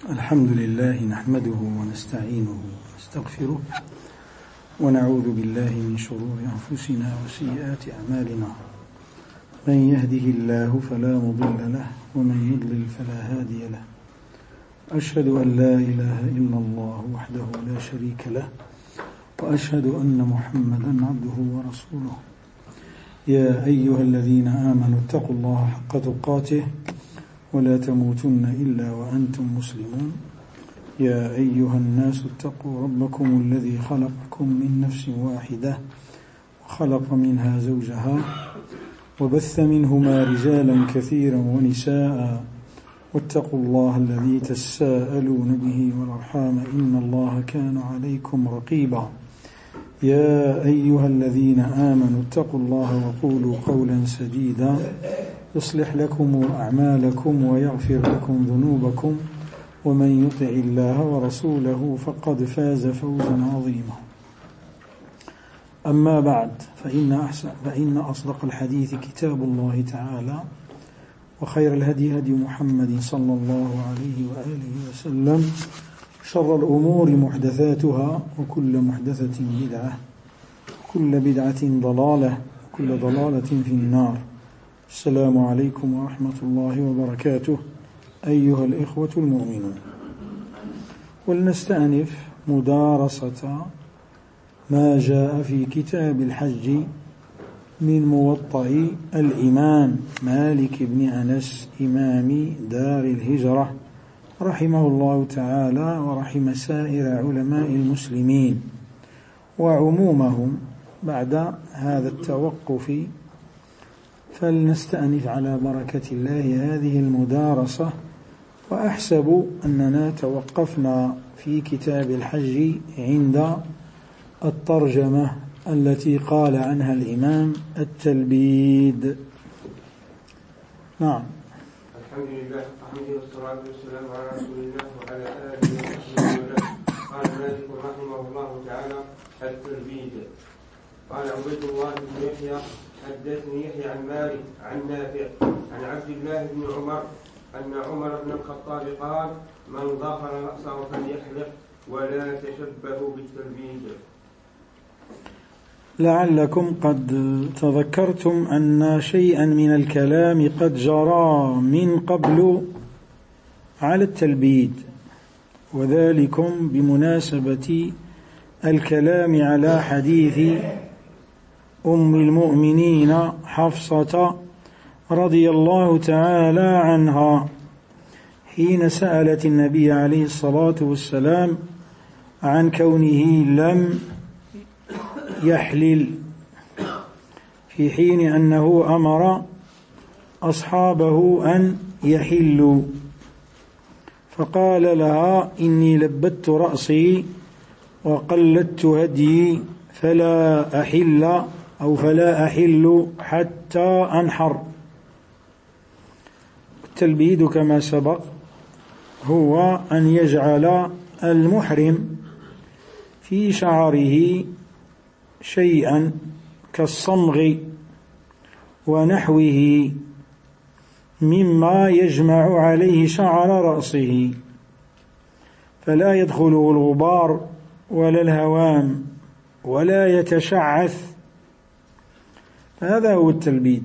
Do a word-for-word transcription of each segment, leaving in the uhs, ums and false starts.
الحمد لله نحمده ونستعينه ونستغفره ونعوذ بالله من شرور أنفسنا وسيئات أعمالنا. من يهده الله فلا مضل له ومن يضلل فلا هادي له. أشهد أن لا إله إلا الله وحده لا شريك له وأشهد أن محمدا عبده ورسوله. يا أيها الذين آمنوا اتقوا الله حق تقاته ولا تموتن إلا وأنتم مسلمون. يا أيها الناس اتقوا ربكم الذي خلقكم من نفس واحدة وخلق منها زوجها وبث منهما رجالا كثيرا ونساء واتقوا الله الذي تساءلون به والأرحام إن الله كان عليكم رقيبا. يا أيها الذين آمنوا اتقوا الله وقولوا قولا سديدا يصلح لكم أعمالكم ويغفر لكم ذنوبكم ومن يطع الله ورسوله فقد فاز فوزا عظيما. أما بعد فإن, أحسن فإن أصدق الحديث كتاب الله تعالى وخير الهدي هدي محمد صلى الله عليه وآله وسلم. شر الأمور محدثاتها وكل محدثة بدعة وكل بدعة ضلالة وكل ضلالة في النار. السلام عليكم ورحمة الله وبركاته أيها الإخوة المؤمنون. ولنستأنف مدارسة ما جاء في كتاب الحج من موطأ الإمام مالك بن أنس إمام دار الهجرة رحمه الله تعالى ورحم سائر علماء المسلمين وعمومهم. بعد هذا التوقف فلنستأنف على بركة الله هذه المدارسة. وأحسب أننا توقفنا في كتاب الحج عند الترجمة التي قال عنها الإمام التلبيد. نعم. الحمد لله الحمد والصلاة والسلام على رسول الله وعلى آله وصحبه وسلم. قال مالك رحمه الله تعالى التلبيد. قال عبيد الله بن يحيى حدثني يحيى عن مالك عن نافع عن عبد الله بن عمر أن عمر بن الخطاب قال من ظفر رأسه فليحلق ولا تشبهوا بالتلبيد. لعلكم قد تذكرتم أن شيئا من الكلام قد جرى من قبل على التلبيد، وذلكم بمناسبة الكلام على حديث أم المؤمنين حفصة رضي الله تعالى عنها حين سألت النبي عليه الصلاة والسلام عن كونه لم يحلل، في حين أنه أمر أصحابه أن يحلوا، فقال لها إني لبت رأسي وقلدت هديي فلا أحل أو فلا أحل حتى أنحر. التلبيد كما سبق هو أن يجعل المحرم في شعره شيئا كالصمغ ونحوه مما يجمع عليه شعر رأسه فلا يدخله الغبار ولا الهوام ولا يتشعث. هذا هو التلبيد.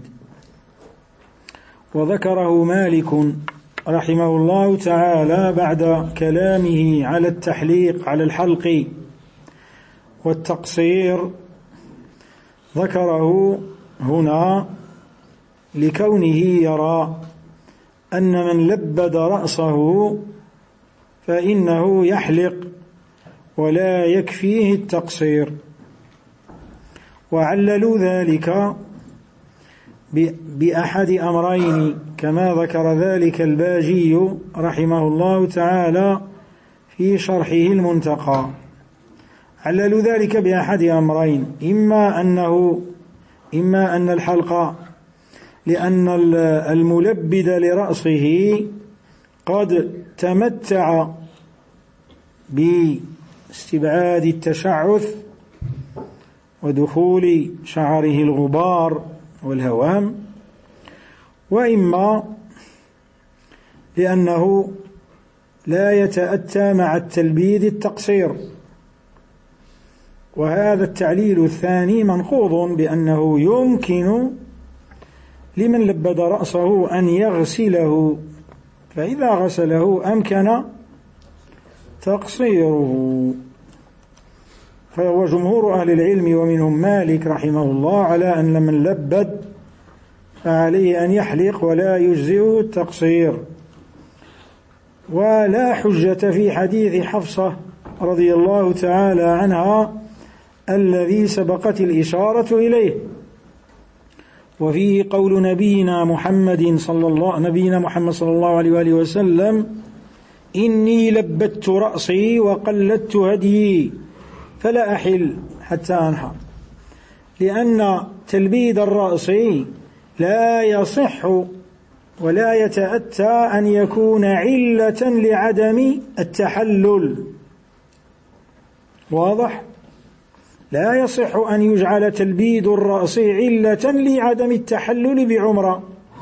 وذكره مالك رحمه الله تعالى بعد كلامه على التحليق على الحلق والتقصير، ذكره هنا لكونه يرى أن من لبد رأسه فإنه يحلق ولا يكفيه التقصير. وعللوا ذلك بأحد أمرين كما ذكر ذلك الباجي رحمه الله تعالى في شرحه المنتقى. عللوا ذلك بأحد أمرين، إما أنه إما أن الحلق لأن الملبد لرأسه قد تمتع باستبعاد التشعث ودخول شعره الغبار والهوام، وإما لأنه لا يتأتى مع التلبيد التقصير. وهذا التعليل الثاني منقوض بأنه يمكن لمن لبد رأسه أن يغسله، فإذا غسله أمكن تقصيره. فهو جمهور أهل العلم ومنهم مالك رحمه الله على أن من لبد فعليه أن يحلق ولا يجزئه التقصير. ولا حجة في حديث حفصة رضي الله تعالى عنها الذي سبقت الإشارة إليه، وفيه قول نبينا محمد صلى الله نبينا محمد صلى الله عليه وآله وسلم: إني لبدت رأسي وقلدت هديي فلا أحل حتى أنحر. لأن تلبيد الرأس لا يصح ولا يتأتى أن يكون علة لعدم التحلل. واضح؟ لا يصح أن يجعل تلبيد الرأس علة لعدم التحلل بعمرة.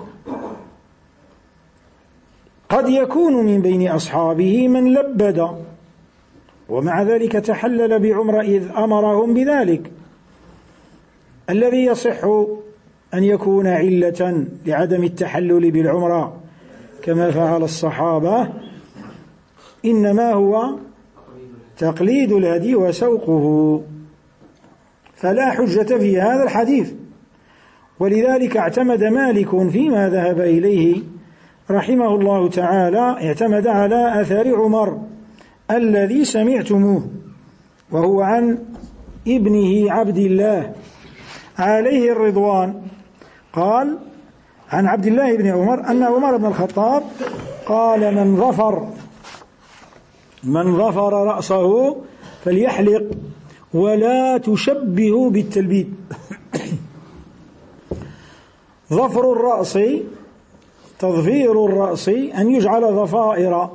قد يكون من بين أصحابه من لبد ومع ذلك تحلل بعمرة إذ أمرهم بذلك. الذي يصح أن يكون علة لعدم التحلل بالعمرة كما فعل الصحابة إنما هو تقليد الهدي وسوقه، فلا حجة في هذا الحديث. ولذلك اعتمد مالك فيما ذهب إليه رحمه الله تعالى، اعتمد على أثر عمر الذي سمعتموه، وهو عن ابنه عبد الله عليه الرضوان، قال عن عبد الله بن عمر أن عمر بن الخطاب قال: من ظفر من ظفر رأسه فليحلق ولا تشبه بالتلبيد. ظفر الرأس، تظفير الرأس، أن يجعل ضفائر،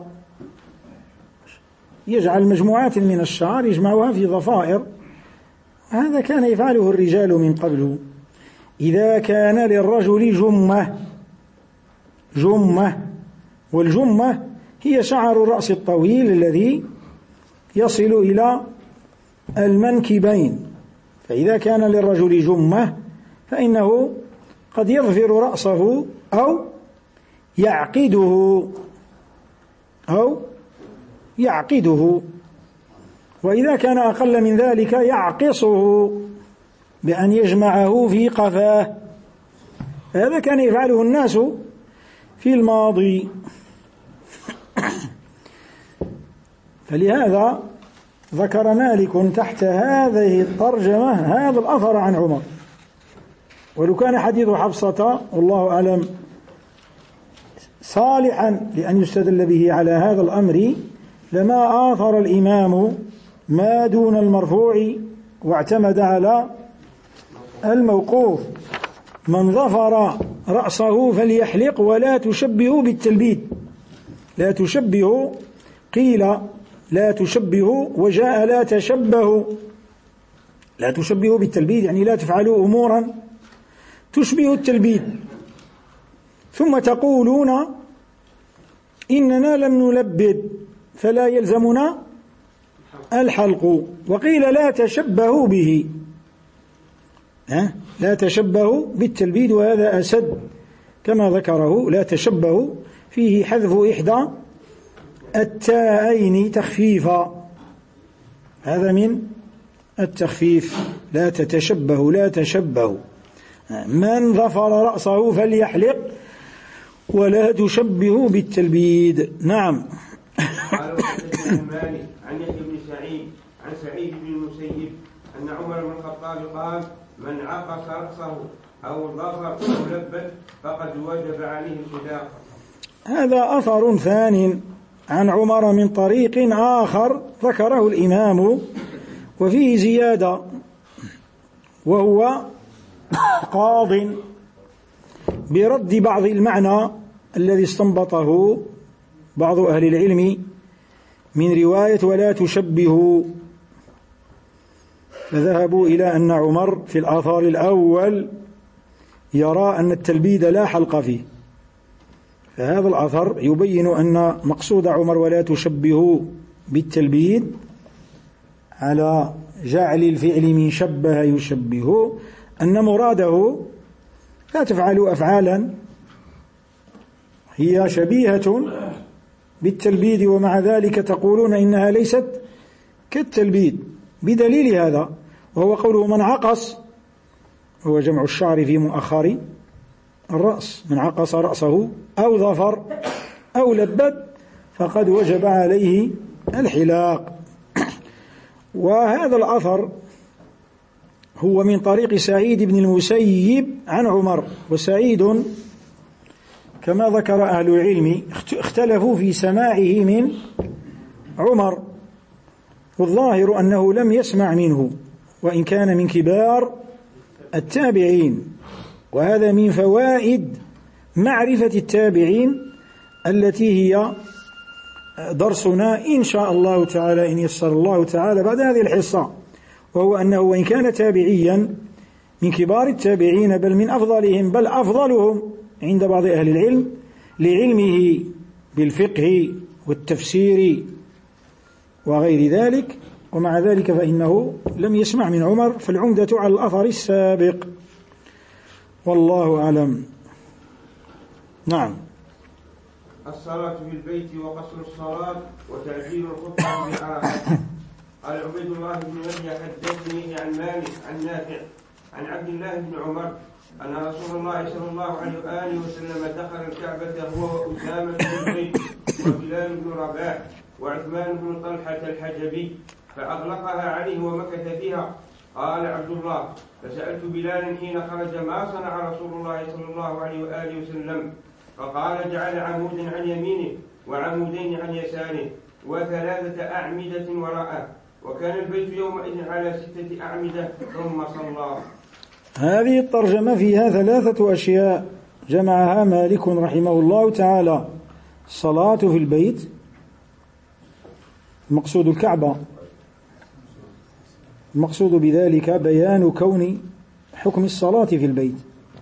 يجعل مجموعات من الشعر يجمعها في ضفائر. هذا كان يفعله الرجال من قبل. إذا كان للرجل جمة جمة والجمة هي شعر الرأس الطويل الذي يصل إلى المنكبين، فإذا كان للرجل جمة فإنه قد يظفر رأسه أو يعقده أو يعقده وإذا كان أقل من ذلك يعقصه بأن يجمعه في قفاه. هذا كان يفعله الناس في الماضي. فلهذا ذكر مالك تحت هذه الترجمة هذا الأثر عن عمر. ولو كان حديث حفصة والله أعلم صالحا لأن يستدل به على هذا الأمر لما آثر الإمام ما دون المرفوع واعتمد على الموقوف: من ظفر رأسه فليحلق ولا تشبه بالتلبيد. لا تشبه، قيل لا تشبه، وجاء لا تشبه. لا تشبه بالتلبيد يعني لا تفعلوا أمورا تشبه التلبيد ثم تقولون إننا لم نلبد فلا يلزمنا الحلق. وقيل لا تشبهوا به، ها؟ لا تشبهوا بالتلبيد، وهذا أسد كما ذكره. لا تشبهوا فيه حذف إحدى التاءين تخفيفا، هذا من التخفيف. لا تتشبهوا، لا تشبهوا. من ظفر رأسه فليحلق ولا تشبهوا بالتلبيد. نعم. قال وحدثنا مالك عن يحيى بن سعيد عن سعيد بن المسيب أن عمر بن الخطاب قال: من عقص رأسه أو ظفر أو لبد فقد وجب عليه الفداء. هذا أثر ثان عن عمر من طريق آخر ذكره الإمام وفيه زيادة، وهو قاض برد بعض المعنى الذي استنبطه بعض أهل العلم من رواية ولا تشبهوا، فذهبوا إلى أن عمر في الآثار الأول يرى أن التلبيد لا حلق فيه، فهذا الأثر يبين أن مقصود عمر ولا تشبهوا بالتلبيد على جعل الفعل من شبه يشبه، أن مراده لا تفعلوا أفعالا هي شبيهة بالتلبيد ومع ذلك تقولون إنها ليست كالتلبيد، بدليل هذا وهو قوله من عقص، هو جمع الشعر في مؤخر الرأس، من عقص رأسه أو ظفر أو لبد فقد وجب عليه الحلاق. وهذا الأثر هو من طريق سعيد بن المسيب عن عمر، وسعيد كما ذكر أهل العلم اختلفوا في سماعه من عمر، والظاهر أنه لم يسمع منه وإن كان من كبار التابعين، وهذا من فوائد معرفة التابعين التي هي درسنا إن شاء الله تعالى إن يسر الله تعالى بعد هذه الحصة، وهو أنه وإن كان تابعيا من كبار التابعين بل من أفضلهم بل أفضلهم عند بعض أهل العلم لعلمه بالفقه والتفسير وغير ذلك، ومع ذلك فإنه لم يسمع من عمر، فالعمدة على الأثر السابق والله أعلم. نعم. الصلاة في البيت وقصر الصلاة وتعجيل الخطبة بعرفة. قال عبيد الله بن يحيى حدثني عن مالك عن نافع عن عبد الله بن عمر أن رسول الله صلى الله عليه وآله وسلم دخل الكعبة هو وأسامة بن زيد وبلال بن رباح وعثمان بن طلحة الحجبي فأغلقها عليه ومكث فيها. قال عبد الله فسألت بلالا حين خرج ما صنع رسول الله صلى الله عليه وآله وسلم، فقال جعل عمود عن يمينه وعمودين عن يساره وثلاثة أعمدة وراءه، وكان البيت يومئذ على ستة أعمدة ثم صلى. هذه الترجمة فيها ثلاثة أشياء جمعها مالك رحمه الله تعالى: الصلاة في البيت، المقصود الكعبة، المقصود بذلك بيان كون حكم الصلاة في البيت،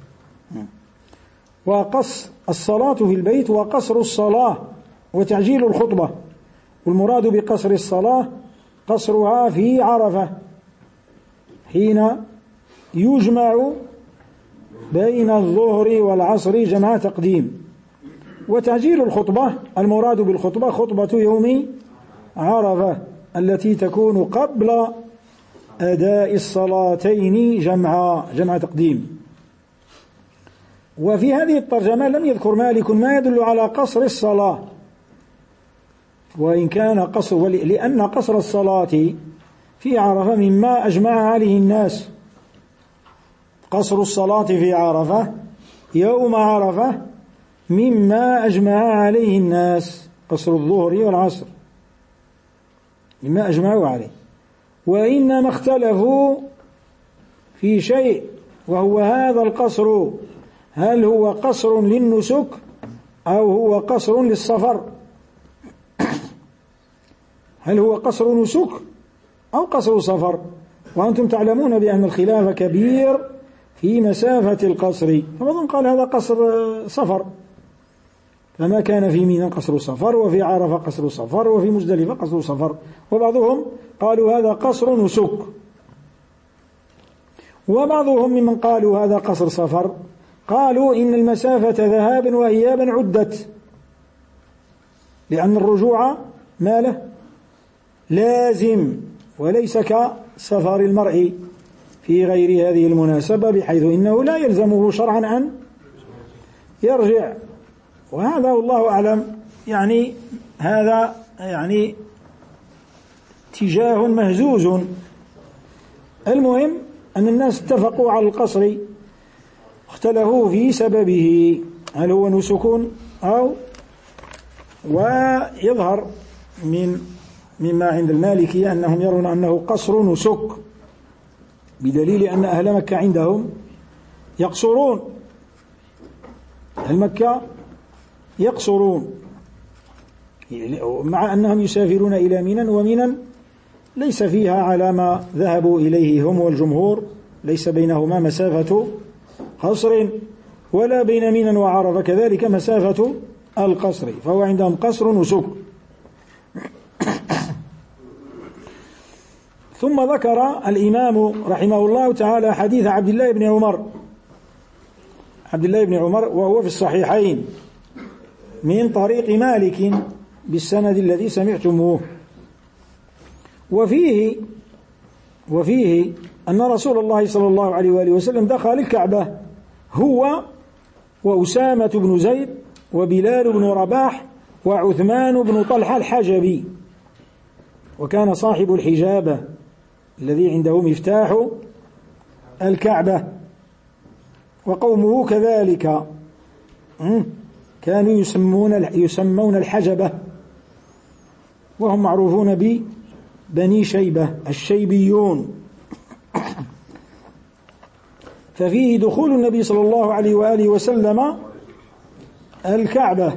وقص الصلاة في البيت وقصر الصلاة وتعجيل الخطبة، والمراد بقصر الصلاة قصرها في عرفة حين يجمع بين الظهر والعصر جمع تقديم، وتعجيل الخطبة المراد بالخطبة خطبة يوم عرفة التي تكون قبل أداء الصلاتين جمع جمع تقديم. وفي هذه الترجمة لم يذكر مالك ما يدل على قصر الصلاة، وإن كان قصر، لأن قصر الصلاة في عرفة مما أجمع عليه الناس، قصر الصلاة في عرفة يوم عرفة مما أجمع عليه الناس، قصر الظهر والعصر مما أجمعوا عليه، وإنما اختلفوا في شيء وهو هذا القصر، هل هو قصر للنسك أو هو قصر للسفر؟ هل هو قصر نسك أو قصر سفر؟ وأنتم تعلمون بأن الخلاف كبير في مسافة القصر، فبعضهم قال هذا قصر سفر، فما كان في منى قصر سفر، وفي عرفة قصر سفر، وفي مزدلفة قصر سفر، وبعضهم قالوا هذا قصر نسك، وبعضهم ممن قالوا هذا قصر سفر قالوا إن المسافة ذهابا وإيابا عدت، لأن الرجوع ما له لازم وليس كسفر المرء في غير هذه المناسبة، بحيث إنه لا يلزمه شرعا أن يرجع، وهذا والله أعلم يعني هذا يعني اتجاه مهزوز. المهم أن الناس اتفقوا على القصر، اختلفوا في سببه هل هو نسك أو، ويظهر من مما عند المالكية أنهم يرون أنه قصر نسك، بدليل أن أهل مكة عندهم يقصرون، أهل مكة يقصرون مع أنهم يسافرون إلى منى، ومنى ليس فيها على ما ذهبوا إليه هم والجمهور، ليس بينهما مسافة قصر، ولا بين منى وعرفة كذلك مسافة القصر، فهو عندهم قصر وسكن. ثم ذكر الإمام رحمه الله تعالى حديث عبد الله بن عمر عبد الله بن عمر وهو في الصحيحين من طريق مالك بالسند الذي سمعتموه، وفيه وفيه أن رسول الله صلى الله عليه وآله وسلم دخل الكعبة هو وأسامة بن زيد وبلال بن رباح وعثمان بن طلحة الحجبي، وكان صاحب الحجابة الذي عنده مفتاح الكعبة، وقومه كذلك كانوا يسمون يسمون الحجبة، وهم معروفون ببني شيبة الشيبيون. ففيه دخول النبي صلى الله عليه وآله وسلم الكعبة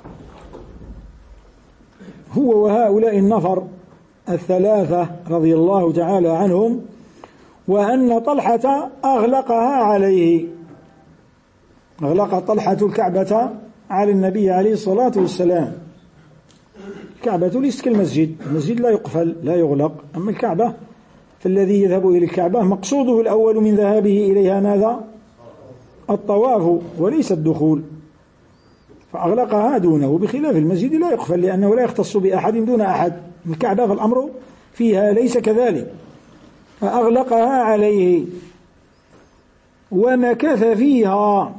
هو وهؤلاء النفر الثلاثة رضي الله تعالى عنهم، وأن طلحة أغلقها عليه، أغلق طلحة الكعبة على النبي عليه الصلاة والسلام. الكعبة ليست كالمسجد، المسجد لا يقفل لا يغلق، أما الكعبة فالذي يذهب إلى الكعبة مقصوده الأول من ذهابه إليها ماذا؟ الطواف وليس الدخول، فأغلقها دونه، بخلاف المسجد لا يقفل لأنه لا يختص بأحد دون أحد. الكعبة فالأمر فيها ليس كذلك، فأغلقها عليه ومكث فيها.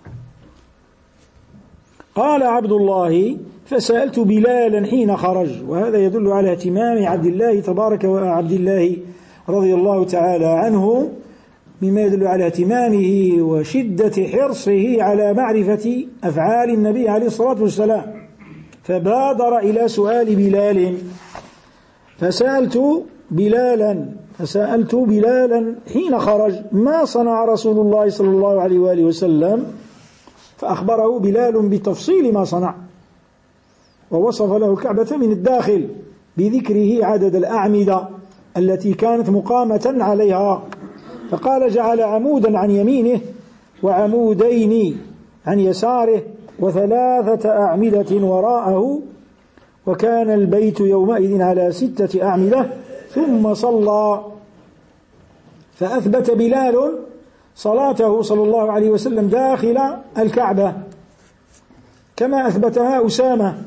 قال عبد الله: فسألت بلالا حين خرج، وهذا يدل على اهتمام عبد الله تبارك وعبد الله رضي الله تعالى عنه، مما يدل على اهتمامه وشدة حرصه على معرفة أفعال النبي عليه الصلاة والسلام، فبادر إلى سؤال بلال. فسألت بلالا فسألت بلالا حين خرج ما صنع رسول الله صلى الله عليه وآله وسلم، فأخبره بلال بتفصيل ما صنع، ووصف له الكعبة من الداخل بذكره عدد الأعمدة التي كانت مقامة عليها، فقال: جعل عمودا عن يمينه وعمودين عن يساره وثلاثة أعمدة وراءه، وكان البيت يومئذ على ستة أعمدة، ثم صلى. فأثبت بلال صلاته صلى الله عليه وسلم داخل الكعبة كما أثبتها أسامة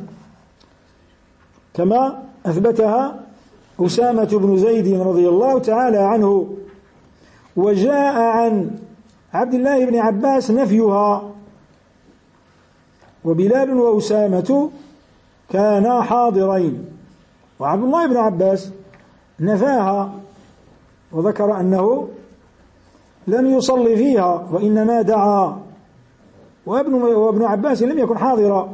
كما أثبتها أسامة بن زيد رضي الله تعالى عنه. وجاء عن عبد الله بن عباس نفيها، وبلال وأسامة كانا حاضرين، وعبد الله بن عباس نفاها وذكر أنه لم يصلي فيها وإنما دعا، وابن, وابن عباس لم يكن حاضرا.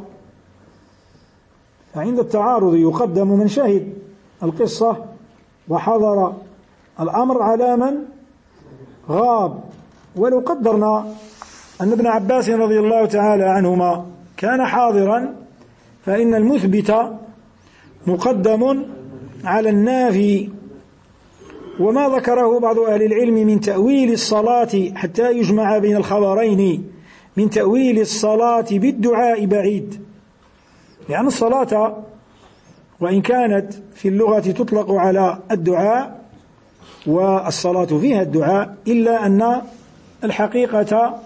فعند التعارض يقدم من شهد القصة وحضر الأمر على من غاب. ولو قدرنا أن ابن عباس رضي الله تعالى عنهما كان حاضرا، فإن المثبت مقدم على النافي. وما ذكره بعض أهل العلم من تأويل الصلاة حتى يجمع بين الخبرين من تأويل الصلاة بالدعاء بعيد، لأن الصلاة وإن كانت في اللغة تطلق على الدعاء والصلاة فيها الدعاء، إلا أن الحقيقة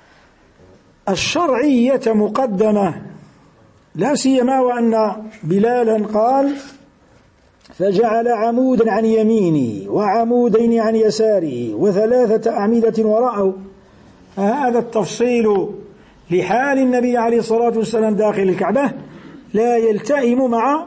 الشرعية مقدمة، لا سيما وأن بلالا قال: فجعل عمودا عن يمينه وعمودين عن يساره وثلاثة أعمدة وراءه. هذا التفصيل لحال النبي عليه الصلاة والسلام داخل الكعبة لا يلتئم مع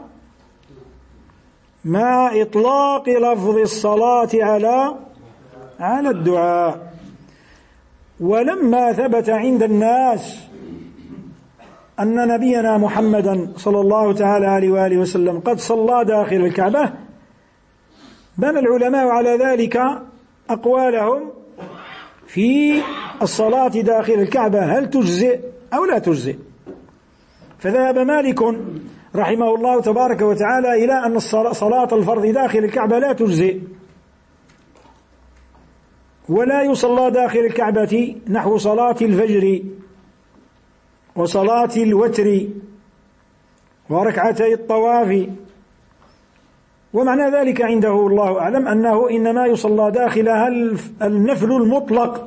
مع إطلاق لفظ الصلاة على على الدعاء. ولما ثبت عند الناس أن نبينا محمدا صلى الله تعالى عليه وآله وسلم قد صلى داخل الكعبة، بنى العلماء على ذلك أقوالهم في الصلاة داخل الكعبة، هل تجزئ أو لا تجزئ. فذهب مالك رحمه الله تبارك وتعالى إلى أن صلاة الفرض داخل الكعبة لا تجزئ، ولا يصلى داخل الكعبة نحو صلاة الفجر وصلاة الوتر وركعتي الطواف. ومعنى ذلك عنده الله أعلم أنه إنما يصلى داخلها النفل المطلق،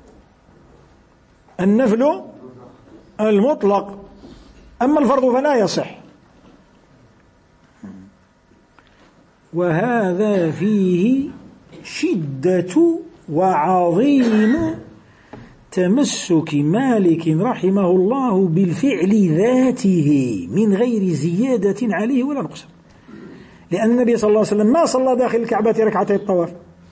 النفل المطلق، أما الفرض فلا يصح. وهذا فيه شدة وعظيم تمسك مالك رحمه الله بالفعل ذاته من غير زيادة عليه ولا نقصان، لأن النبي صلى الله عليه وسلم ما صلى داخل الكعبة ركعتي الطواف،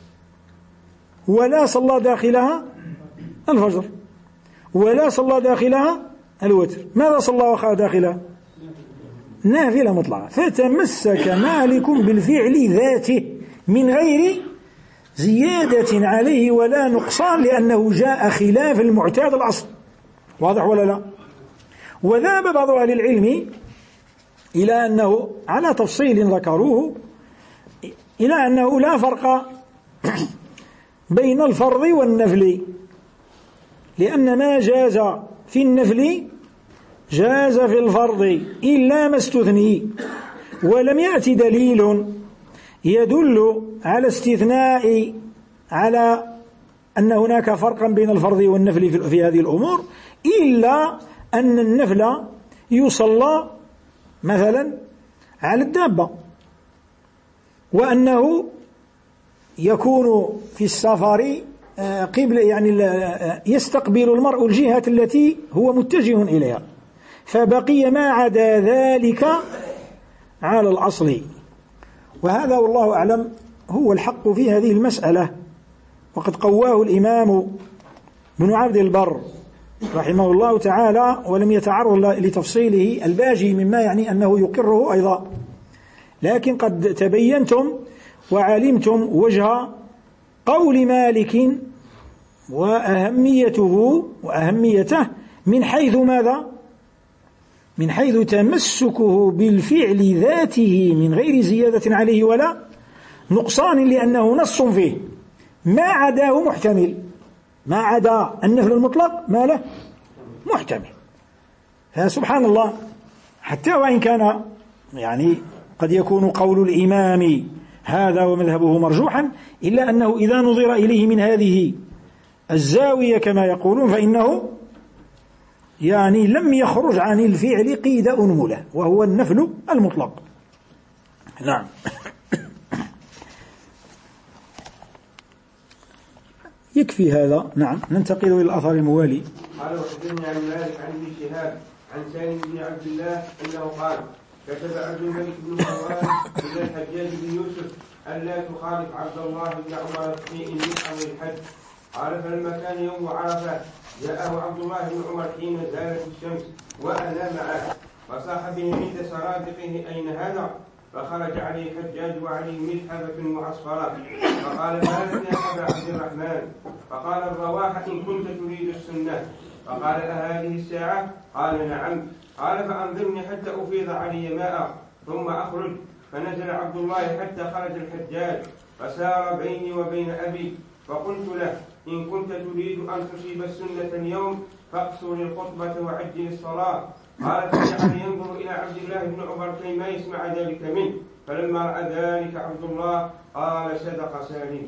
ولا صلى داخلها الفجر، ولا صلى داخلها الوتر. ماذا صلى وقع داخلها؟ نافلة مطلقة. فتمسك مالك بالفعل ذاته من غير زيادة عليه ولا نقصان، لأنه جاء خلاف المعتاد الأصل. واضح ولا لا؟ وذهب بعض أهل العلم إلى أنه على تفصيل ذكروه إلى أنه لا فرق بين الفرض والنفل، لأن ما جاز في النفل جاز في الفرض إلا ما استثني، ولم يأتي دليل يدل على استثناء على أن هناك فرقا بين الفرض والنفل في هذه الأمور، إلا أن النفل يصلى مثلا على الدابة، وأنه يكون في السفر قبل يعني يستقبل المرء الجهة التي هو متجه إليها، فبقي ما عدا ذلك على الأصل. وهذا والله أعلم هو الحق في هذه المسألة، وقد قواه الإمام بن عبد البر رحمه الله تعالى، ولم يتعرض لتفصيله الباجي مما يعني أنه يقره أيضا، لكن قد تبينتم وعلمتم وجه قول مالك وأهميته وأهميته من حيث ماذا؟ من حيث تمسكه بالفعل ذاته من غير زيادة عليه ولا نقصان، لأنه نص فيه، ما عداه محتمل، ما عدا النفل المطلق ما له محتمل. فسبحان الله، حتى وإن كان يعني قد يكون قول الإمام هذا ومذهبه مرجوحا، إلا أنه إذا نظر إليه من هذه الزاوية كما يقولون فإنه يعني لم يخرج عن الفعل قيد أنملة، وهو النفل المطلق. نعم. يكفي هذا. نعم، ننتقل إلى الأثر الموالي. قال وحدثني عن مالك عن ابن شهاب عن سالم بن عبد الله أنه قال كتب عبد الملك بن مروان إلى الحجاج بن يوسف ألا تخالف عبد الله بن عمر في إن يفعل الحج. قال فلما كان يوم عرفة جاءه عبد الله بن عمر حين زالت الشمس وأنا معه، فصاح به عند سرادقه أين هذا؟ فخرج عليه الحجاج وعليه ملحفة معصفرة، فقال ما لك يا أبا عبد الرحمن؟ فقال الرواح إن كنت تريد السنة. فقال أهذه الساعة؟ قال نعم. قال فأنظرني حتى أفيض علي ماء ثم أخرج. فنزل عبد الله حتى خرج الحجاج فسار بيني وبين أبي، فقلت له إن كنت تريد أن تصيب السنة اليوم فاقصر الخطبة وعجل الصلاة. قال فجعل ينظر إلى عبد الله بن عمر كيما يسمع ذلك منه، فلما رأى ذلك عبد الله قال صدق سالم.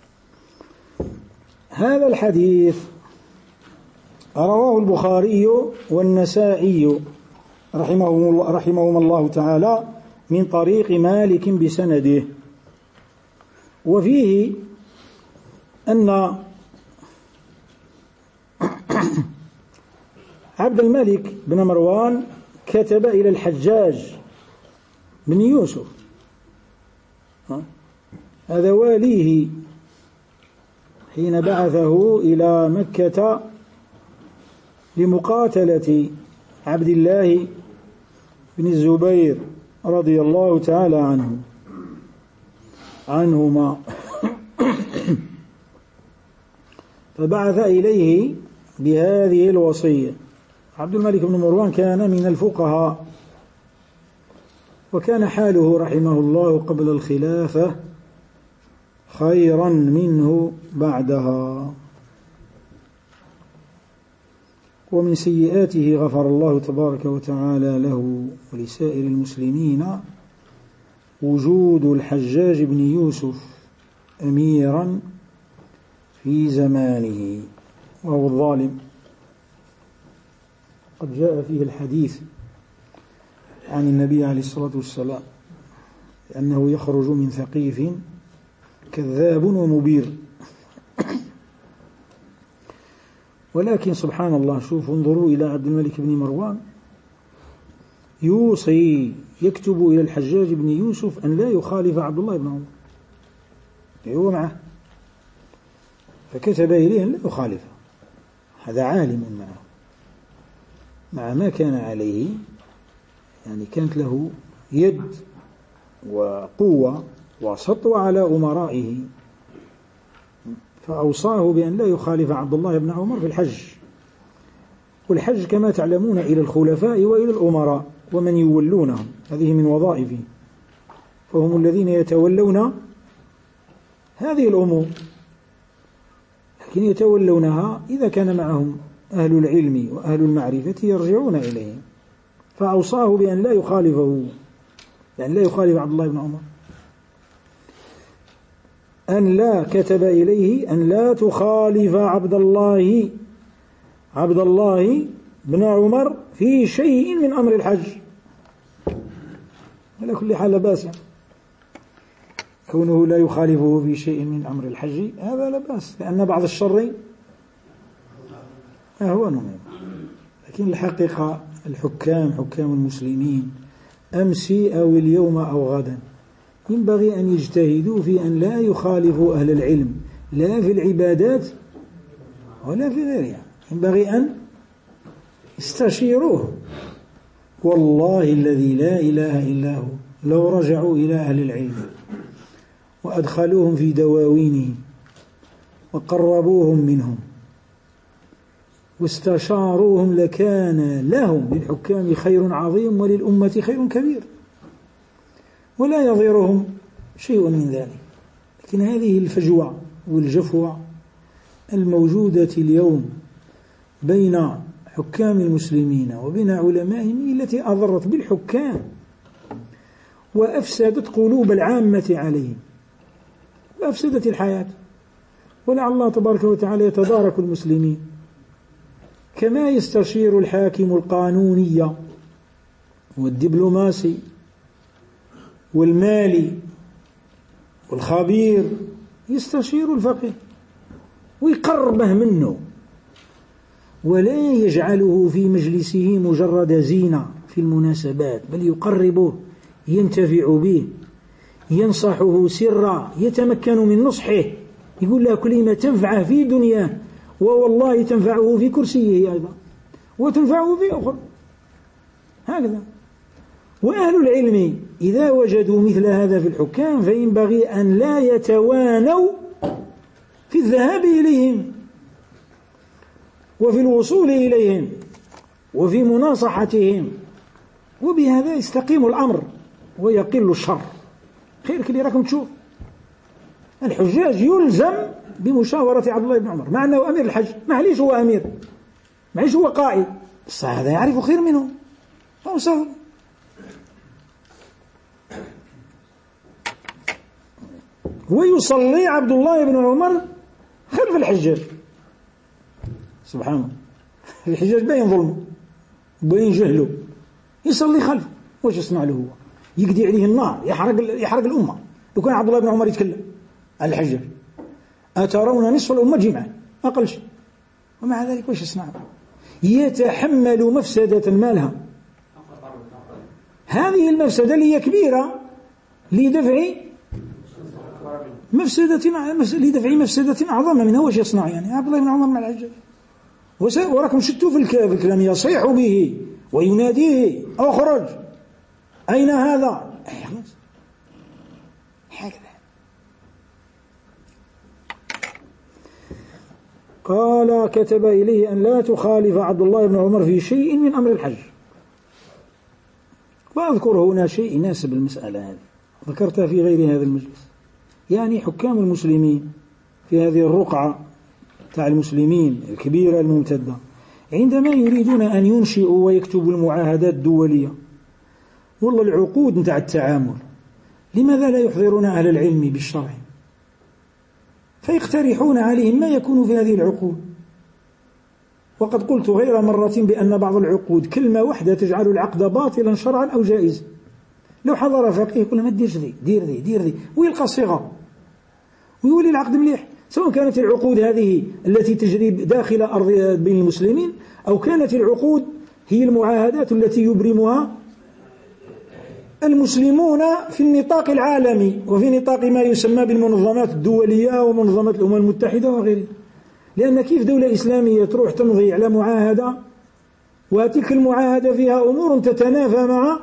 هذا الحديث رواه البخاري والنسائي رحمهم رحمهم الله تعالى من طريق مالك بسنده، وفيه أن عبد الملك بن مروان كتب إلى الحجاج بن يوسف، هذا واليه حين بعثه إلى مكة لمقاتلة عبد الله بن الزبير رضي الله تعالى عنه عنهما فبعث إليه بهذه الوصية. عبد الملك بن مروان كان من الفقهاء، وكان حاله رحمه الله قبل الخلافة خيرا منه بعدها. ومن سيئاته غفر الله تبارك وتعالى له ولسائر المسلمين وجود الحجاج بن يوسف أميرا في زمانه وهو الظالم. قد جاء فيه الحديث عن النبي عليه الصلاة والسلام أنه يخرج من ثقيف كذاب ومبير. ولكن سبحان الله، شوفوا انظروا إلى عبد الملك بن مروان يوصي يكتب إلى الحجاج بن يوسف أن لا يخالف عبد الله بن عمر، هو معه، فكتب إليه أن لا يخالفه. هذا عالم معه مع ما كان عليه، يعني كانت له يد وقوة وسطوة على أمرائه، فأوصاه بأن لا يخالف عبد الله بن عمر في الحج. والحج كما تعلمون إلى الخلفاء وإلى الأمراء ومن يولونهم، هذه من وظائفه، فهم الذين يتولون هذه الأمور، لكن يتولونها إذا كان معهم أهل العلم وأهل المعرفة يرجعون إليهم. فأوصاه بأن لا يخالفه، يعني لا يخالف عبد الله بن عمر، أن لا كتب إليه أن لا تخالف عبد الله عبد الله بن عمر في شيء من أمر الحج. على كل حال لا بأس كونه لا يخالفه في شيء من أمر الحج، هذا لا بأس، لأن بعض الشر أهون منه. لكن الحقيقة الحكام حكام المسلمين أمس أو اليوم أو غدا ينبغي أن يجتهدوا في أن لا يخالفوا أهل العلم، لا في العبادات ولا في غيرها، ينبغي أن يستشيروه. والله الذي لا إله إلا هو لو رجعوا إلى أهل العلم وأدخلوهم في دواوينهم وقربوهم منهم واستشاروهم لكان لهم للحكام خير عظيم وللأمة خير كبير، ولا يضيرهم شيء من ذلك. لكن هذه الفجوة والجفوة الموجودة اليوم بين حكام المسلمين وبين علمائهم التي أضرت بالحكام وأفسدت قلوب العامة عليهم وأفسدت الحياة. ولعل الله تبارك وتعالى يتدارك المسلمين كما يستشير الحاكم القانوني والدبلوماسي والمالي والخبير، يستشير الفقيه ويقربه منه، ولا يجعله في مجلسه مجرد زينة في المناسبات، بل يقربه، ينتفع به، ينصحه سرا، يتمكن من نصحه، يقول له كلمة تنفعه في دنياه ووالله تنفعه في كرسيه أيضا وتنفعه في أخرى، هكذا. وأهل العلم إذا وجدوا مثل هذا في الحكام فينبغي أن لا يتوانوا في الذهاب إليهم وفي الوصول إليهم وفي مناصحتهم، وبهذا يستقيم الأمر ويقل الشر. خيرك اللي راكم تشوف الحجاج يلزم بمشاورة عبد الله بن عمر مع أنه أمير الحج، معليش هو أمير، معليش هو قائد، بس هذا يعرف خير منه، هو سهل. ويصلي عبد الله بن عمر خلف الحجاج، سبحان الله، الحجاج باين ظلمه باين جهله، يصلي خلفه. واش يصنع له هو؟ يقضي عليه النار، يحرق يحرق الأمة. لو كان عبد الله بن عمر يتكلم على الحجاج أترون نصف الأمة جمعا أقل شيء، ومع ذلك واش يصنع؟ يتحمل مفسدة مالها، هذه المفسدة اللي هي كبيرة لدفع مفسدة لدفع مفسدة أعظم منها. واش يصنع يعني عبد الله بن عمر مع الحجاج؟ وراكم شتوا في الكلام، يصيح به ويناديه أخرج، أين هذا؟ هكذا. قال كتب إليه أن لا تخالف عبد الله بن عمر في شيء من أمر الحج. وأذكر هنا شيء يناسب المسألة هذه ذكرتها في غير هذا المجلس، يعني حكام المسلمين في هذه الرقعة تاع المسلمين الكبيرة الممتدة عندما يريدون أن ينشئوا ويكتبوا المعاهدات الدولية والله العقود نتاع التعامل، لماذا لا يحضرون أهل العلم بالشرع فيقترحون عليهم ما يكون في هذه العقود؟ وقد قلت غير مرة بأن بعض العقود كلمة واحدة تجعل العقد باطلا شرعا أو جائزا. لو حضر فقيه يقول ما تديرش ذي، دير ذي دير ذي، ويلقى الصيغة ويولي العقد مليح، سواء كانت العقود هذه التي تجري داخل أرض بين المسلمين أو كانت العقود هي المعاهدات التي يبرمها المسلمون في النطاق العالمي وفي نطاق ما يسمى بالمنظمات الدولية ومنظمات الأمم المتحدة وغيرها. لأن كيف دولة إسلامية تروح تمضي على معاهدة وتلك المعاهدة فيها أمور تتنافى مع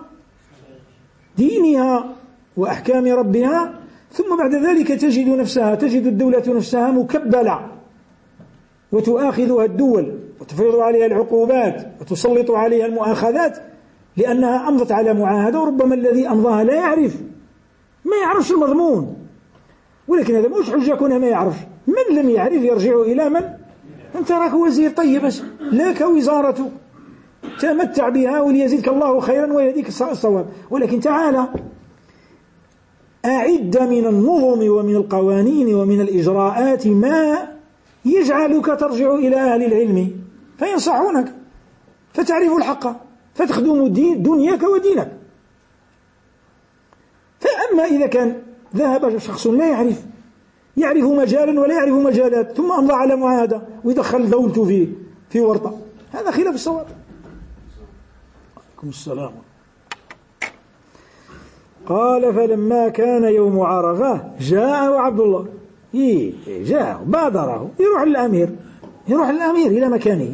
دينها وأحكام ربها، ثم بعد ذلك تجد نفسها تجد الدولة نفسها مكبلة وتؤاخذها الدول وتفرض عليها العقوبات وتسلط عليها المؤاخذات لأنها أمضت على معاهدة وربما الذي أمضاها لا يعرف ما يعرفش المضمون. ولكن هذا مش حجة كونه ما يعرفش، من لم يعرف يرجع إلى من؟ أنت راك وزير طيب بس لك وزارة تمتع بها وليزيدك الله خيرا ويهديك الصواب، ولكن تعالى أعد من النظم ومن القوانين ومن الإجراءات ما يجعلك ترجع إلى أهل العلم فينصحونك فتعرف الحق فتخدم دنياك ودينك. فأما إذا كان ذهب شخص لا يعرف يعرف مجالا ولا يعرف مجالات ثم أمضى على معاهدة ويدخل دولته في في ورطة، هذا خلاف الصواب. عليكم السلام. قال فلما كان يوم عرفة جاءه عبد الله، إيه جاءه بادره يروح للأمير يروح للأمير إلى مكانه.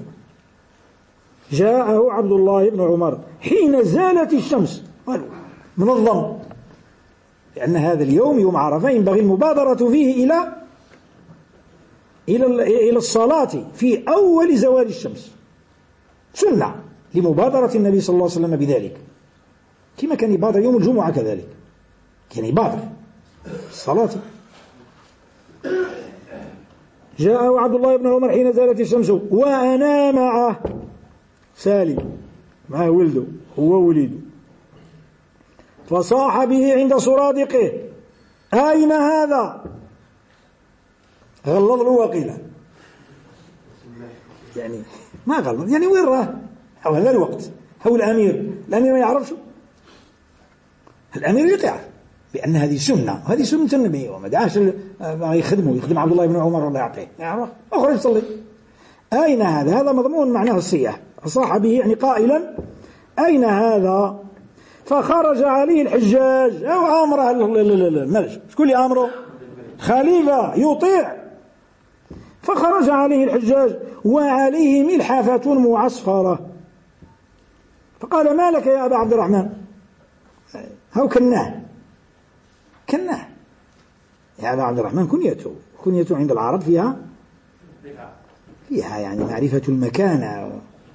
جاءه عبد الله بن عمر حين زالت الشمس، منظم، لأن هذا اليوم يوم عرفة ينبغي المبادرة فيه إلى إلى إلى الصلاة في أول زوال الشمس، سنة لمبادرة النبي صلى الله عليه وسلم بذلك، كما كان يبادر يوم الجمعة كذلك كان يبادر الصلاة. جاءه عبد الله بن عمر حين زالت الشمس وأنا معه سالم معه ولده هو ولده، فصاح به عند سرادقه أين هذا؟ غلظ له وقيل يعني ما غلظ يعني وين راه؟ أو هذا الوقت هو الأمير الأمير ما يعرفش، الأمير يقع بأن هذه سنة هذه سنة النبي وما دعاش يخدمه يخدم عبد الله بن عمر والله يعطيه يعرف أخرج صلي. أين هذا؟ هذا مضمون معناه الصياح. فصاح به يعني قائلا أين هذا؟ فخرج عليه الحجاج أو أمره الملك، شكون اللي أمره؟ خليفة يطيع. فخرج عليه الحجاج وعليه ملحفة معصفرة، فقال ما لك يا أبا عبد الرحمن؟ هو كناه كناه يا أبا عبد الرحمن كنيته كنيته عند العرب فيها فيها يعني معرفة المكانة.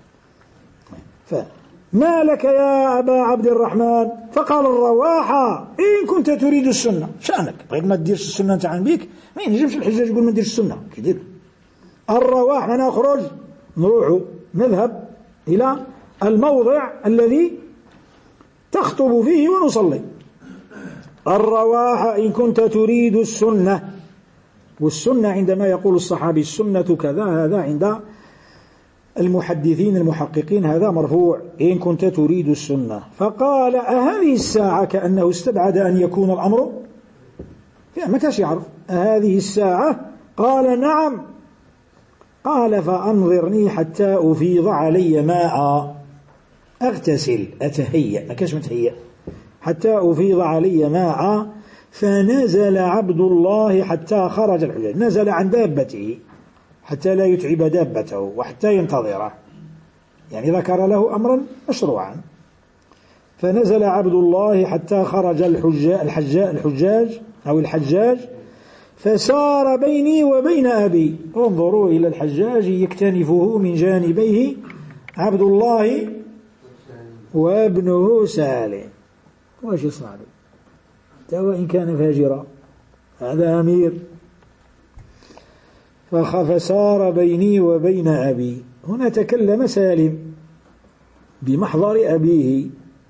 فما لك يا أبا عبد الرحمن؟ فقال الرواحة إن كنت تريد السنة، شأنك بغيت ما تديرش السنة نتاع بيك ما ينجمش الحجاج يقول ما تديرش السنة كيدير. الرواح من أخرج نروح نذهب إلى الموضع الذي تخطب فيه ونصلي. الرواح إن كنت تريد السنة، والسنة عندما يقول الصحابي السنة كذا هذا عند المحدثين المحققين هذا مرفوع إن كنت تريد السنة. فقال أهذه الساعة كأنه استبعد أن يكون الأمر ما كاش يعرف أهذه الساعة؟ قال نعم. قال فأنظرني حتى أفيض علي ماء أغتسل أتهيأ ما كاش متهيأ حتى أفيض علي ماء. فنزل عبد الله حتى خرج الحجاج، نزل عن دابته حتى لا يتعب دابته وحتى ينتظره، يعني ذكر له أمرا مشروعا. فنزل عبد الله حتى خرج الحجاج, الحجاج أو الحجاج فسار بيني وبين أبي. انظروا إلى الحجاج يكتنفه من جانبيه عبد الله وابنه سالم، واش يصنع له وإن كان فاجرا هذا أمير. فصار بيني وبين أبي. هنا تكلم سالم بمحضر أبيه،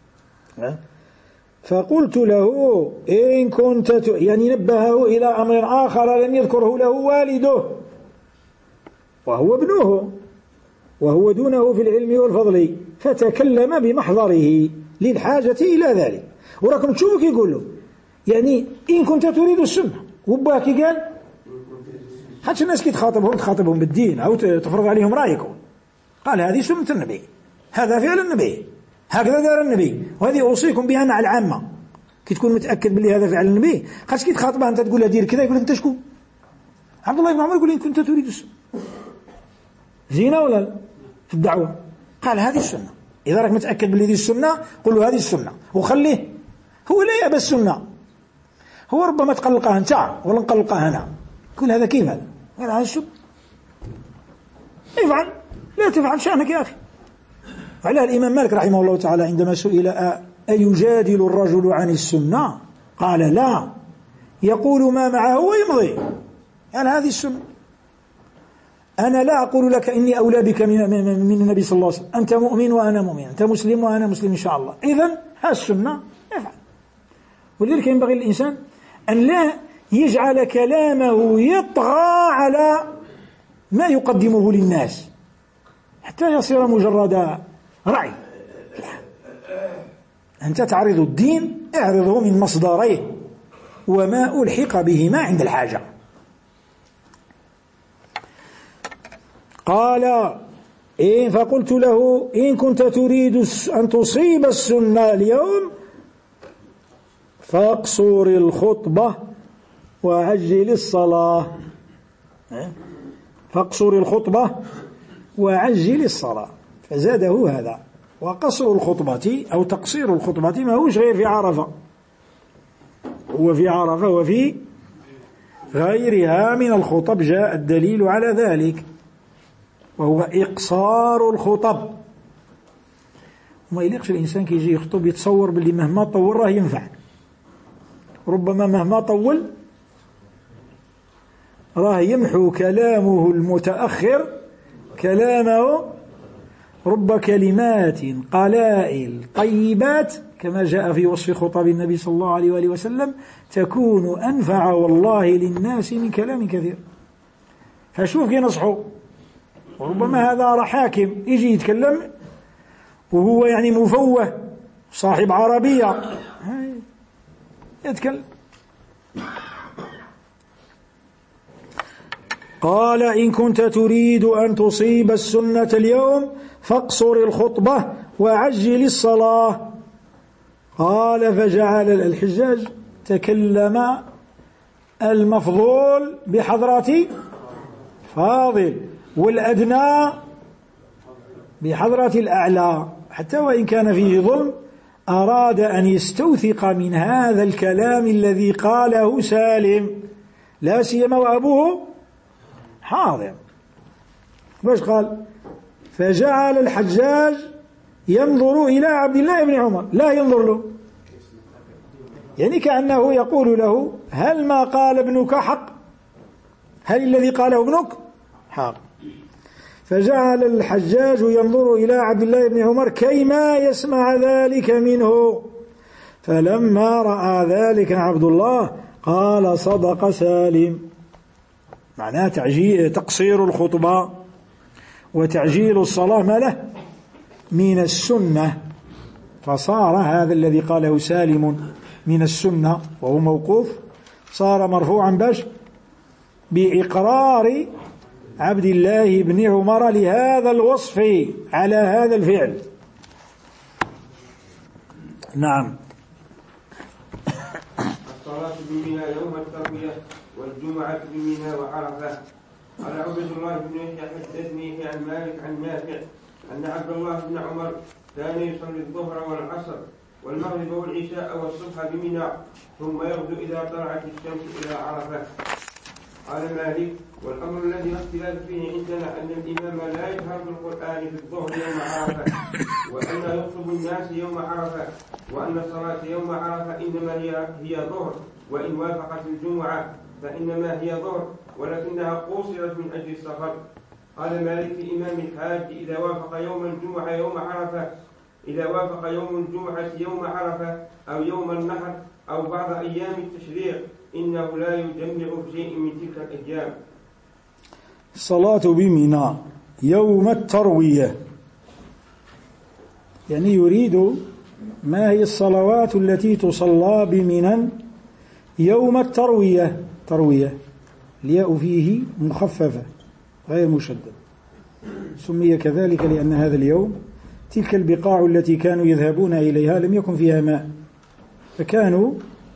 فقلت له إن كنت ت... يعني نبهه إلى أمر آخر لم يذكره له والده وهو ابنه وهو دونه في العلم والفضل، فتكلم بمحضره للحاجة إلى ذلك. وراكم تشوفوا كي يقول له يعني إن كنت تريد السنة، وباكي قال حتى الناس كي تخاطبهم تخاطبهم بالدين أو تفرض عليهم رأيكم، قال هذه سنة النبي، هذا فعل النبي، هكذا دار النبي، وهذه أوصيكم بها مع العامة. كي تكون متأكد باللي هذا فعل النبي، خاص كي تخاطبها أنت تقول له دير كذا، يقول أنت شكون؟ عبد الله بن عمر يقول إن كنت تريد السنة، زينة ولا لا في الدعوة؟ قال هذه السنة، إذا راك متأكد باللي هذه السنة قل له هذه السنة وخليه. هو لا يأبى السنة، هو ربما تقلقها أنت ولا نقلقها أنا، كل هذا كيف هذا؟ قال هذا السنة، افعل لا تفعل شأنك يا أخي. على الإمام مالك رحمه الله تعالى عندما سئل أيجادل الرجل عن السنة قال لا، يقول ما معه ويمضي. يعني هذه السنة، أنا لا أقول لك إني أولى بك من, من, من النبي صلى الله عليه وسلم، أنت مؤمن وأنا مؤمن، أنت مسلم وأنا مسلم إن شاء الله، إذن ها السنة افعل. ولذلك ينبغي للإنسان أن لا يجعل كلامه يطغى على ما يقدمه للناس حتى يصير مجرد رأي. أنت تعرض الدين اعرضه من مصدريه وما ألحق بهما عند الحاجة. قال إيه فقلت له إن كنت تريد أن تصيب السنة اليوم فاقصر الخطبة وعجل الصلاة. فاقصر الخطبة وعجل الصلاة، فزاده هذا. وقصر الخطبة أو تقصير الخطبة ما هوش غير في عرفة، هو في عرفة وفي غيرها من الخطب جاء الدليل على ذلك، وهو إقصار الخطب. وما يليقش الإنسان كي يجي يخطب يتصور باللي مهما طول راه ينفع، ربما مهما طول راه يمحو كلامه المتأخر كلامه. رب كلمات قلائل طيبات كما جاء في وصف خطب النبي صلى الله عليه وآله وسلم تكون أنفع والله للناس من كلام كثير. فشوف كي نصحوا، وربما هذا راه حاكم يجي يتكلم وهو يعني مفوه صاحب عربية يتكلم. قال إن كنت تريد أن تصيب السنة اليوم فاقصر الخطبة وعجل الصلاة. قال فجعل الحجاج تكلم المفضول بحضرة فاضل والأدنى بحضرة الأعلى، حتى وإن كان فيه ظلم أراد أن يستوثق من هذا الكلام الذي قاله سالم، لا سيما وأبوه حاضر. باش قال فجعل الحجاج ينظر إلى عبد الله بن عمر لا ينظر له، يعني كأنه يقول له هل ما قال ابنك حق؟ هل الذي قاله ابنك حق؟ فجعل الحجاج ينظر إلى عبد الله بن عمر كيما يسمع ذلك منه. فلما رأى ذلك عبد الله قال صدق سالم، معناه تعجيل تقصير الخطبة وتعجيل الصلاة ما له من السنة. فصار هذا الذي قاله سالم من السنة وهو موقوف صار مرفوعا باش بإقرار عبد الله بن عمر لهذا الوصف على هذا الفعل. نعم. الصلاة بمنى يوم التروية والجمعة بمنى وعرفة. قال عبد الله بن يحيى حدثني عن مالك عن نافع أن عبد الله بن عمر كان يصلي الظهر والعصر والمغرب والعشاء والصبح بمنى ثم يغدو إذا طلعت الشمس إلى عرفة. قال مالك والأمر الذي لا اختلاف فيه عندنا أن الإمام لا يجهر بالقرآن في الظهر يوم عرفة، وأن يخطب الناس يوم عرفة، وأن الصلاة يوم عرفة إنما هي هي ظهر وإن وافقت الجمعة. فإنما هي ظهر ولكنها قوصرت من أجل السفر. قال مالك في إمام الحاج إذا وافق يوم الجمعة يوم عرفة إذا وافق يوم الجمعة يوم عرفة أو يوم النحر أو بعض أيام التشريع إنه لا يجمع بشيء من تلك الأيام. الصلاة بمنى يوم التروية، يعني يريد ما هي الصلوات التي تصلى بمنى يوم التروية. تروية الياء فيه مخففة غير مشدد، سمي كذلك لأن هذا اليوم تلك البقاع التي كانوا يذهبون إليها لم يكن فيها ماء، فكانوا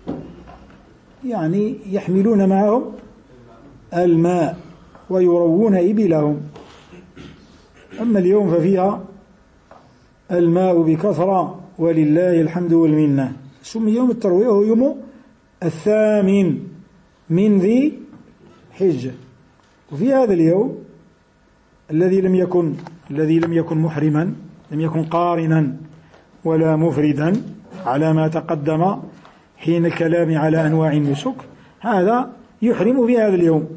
يعني يحملون معهم الماء ويروون إبلهم. أما اليوم ففيها الماء بكثرة ولله الحمد والمنة. سمي يوم التروية هو يوم الثامن من ذي حجة. وفي هذا اليوم الذي لم يكن الذي لم يكن محرما، لم يكن قارنا ولا مفردا على ما تقدم حين الكلام على أنواع النسك، هذا يحرم في هذا اليوم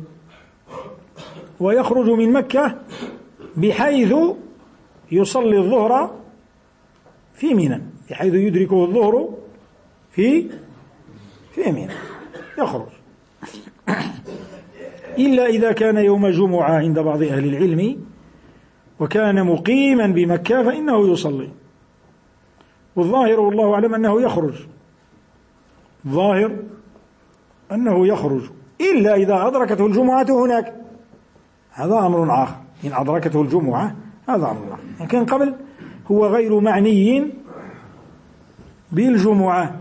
ويخرج من مكة بحيث يصلي الظهر في منى، بحيث يدركه الظهر في في منى يخرج، إلا إذا كان يوم جمعة عند بعض أهل العلم وكان مقيما بمكة فإنه يصلي. والظاهر والله أعلم أنه يخرج، ظاهر أنه يخرج إلا إذا أدركته الجمعة هناك، هذا أمر آخر. إن أدركته الجمعة هذا أمر آخر، لكن قبل هو غير معني بالجمعة.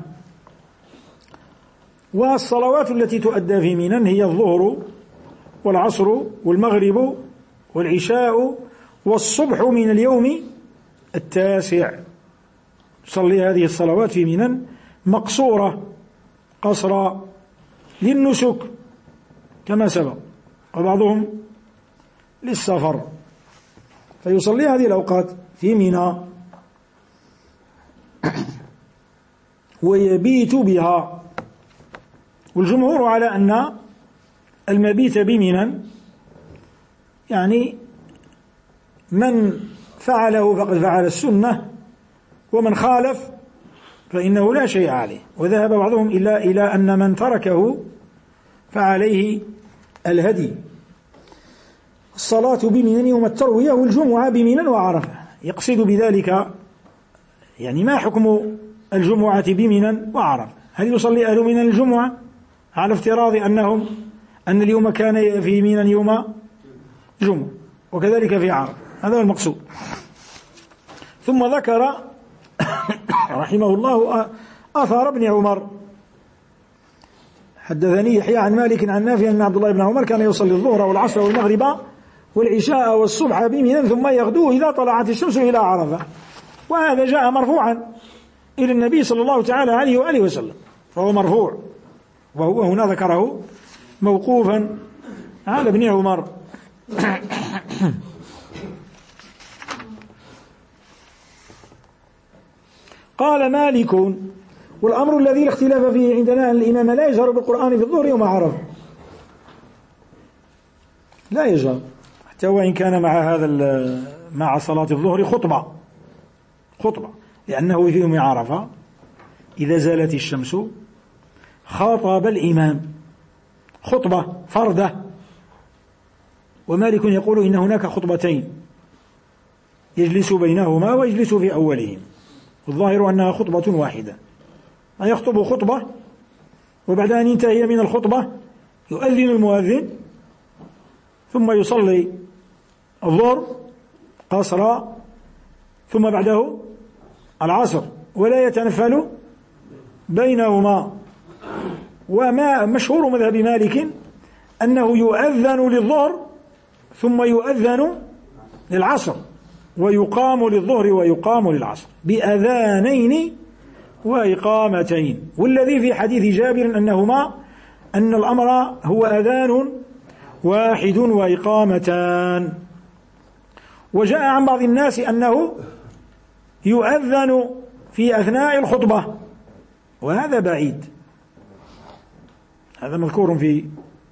والصلوات التي تؤدى في منى هي الظهر والعصر والمغرب والعشاء والصبح من اليوم التاسع. تصلي هذه الصلوات في منى مقصورة قصرا للنسك كما سبق، وبعضهم للسفر، فيصلي هذه الأوقات في منى ويبيت بها. والجمهور على أن المبيت بمنى يعني من فعله فقد فعل السنة، ومن خالف فإنه لا شيء عليه. وذهب بعضهم إلى إلى أن من تركه فعليه الهدي. الصلاة بمنى يوم التروية والجمعة بمنى وعرفة، يقصد بذلك يعني ما حكم الجمعة بمنى وعرفة؟ هل يصلي أهل منى الجمعة على افتراض أنهم أن اليوم كان في منى يوم جمعة، وكذلك في عرفة؟ هذا هو المقصود. ثم ذكر رحمه الله آثار ابن عمر. حدثني يحيى عن مالك عن نافع أن عبد الله بن عمر كان يصلي الظهر والعصر والمغرب والعشاء والصبح بمنى ثم يغدو إذا طلعت الشمس إلى عرفة. وهذا جاء مرفوعا إلى النبي صلى الله تعالى عليه وآله وسلم، فهو مرفوع، وهو هنا ذكره موقوفا على ابن عمر. قال مالك: والأمر الذي لا اختلاف فيه عندنا أن الإمام لا يجهر بالقرآن في الظهر يوم عرفة، لا يجهر، حتى وإن كان مع هذا مع صلاة الظهر خطبة خطبة لأنه في يوم عرفة إذا زالت الشمس خاطب الإمام خطبة فردة. ومالك يقول إن هناك خطبتين يجلس بينهما ويجلس في أولهم، الظاهر أنها خطبة واحدة، يخطب خطبة وبعد أن ينتهي من الخطبة يؤذن المؤذن ثم يصلي الظهر قصرا ثم بعده العصر ولا يتنفل بينهما. وما مشهور مذهب مالك أنه يؤذن للظهر ثم يؤذن للعصر ويقام للظهر ويقام للعصر بأذانين وإقامتين. والذي في حديث جابر أنهما أن الأمر هو أذان واحد وإقامتان. وجاء عن بعض الناس أنه يؤذن في أثناء الخطبة، وهذا بعيد، هذا مذكور في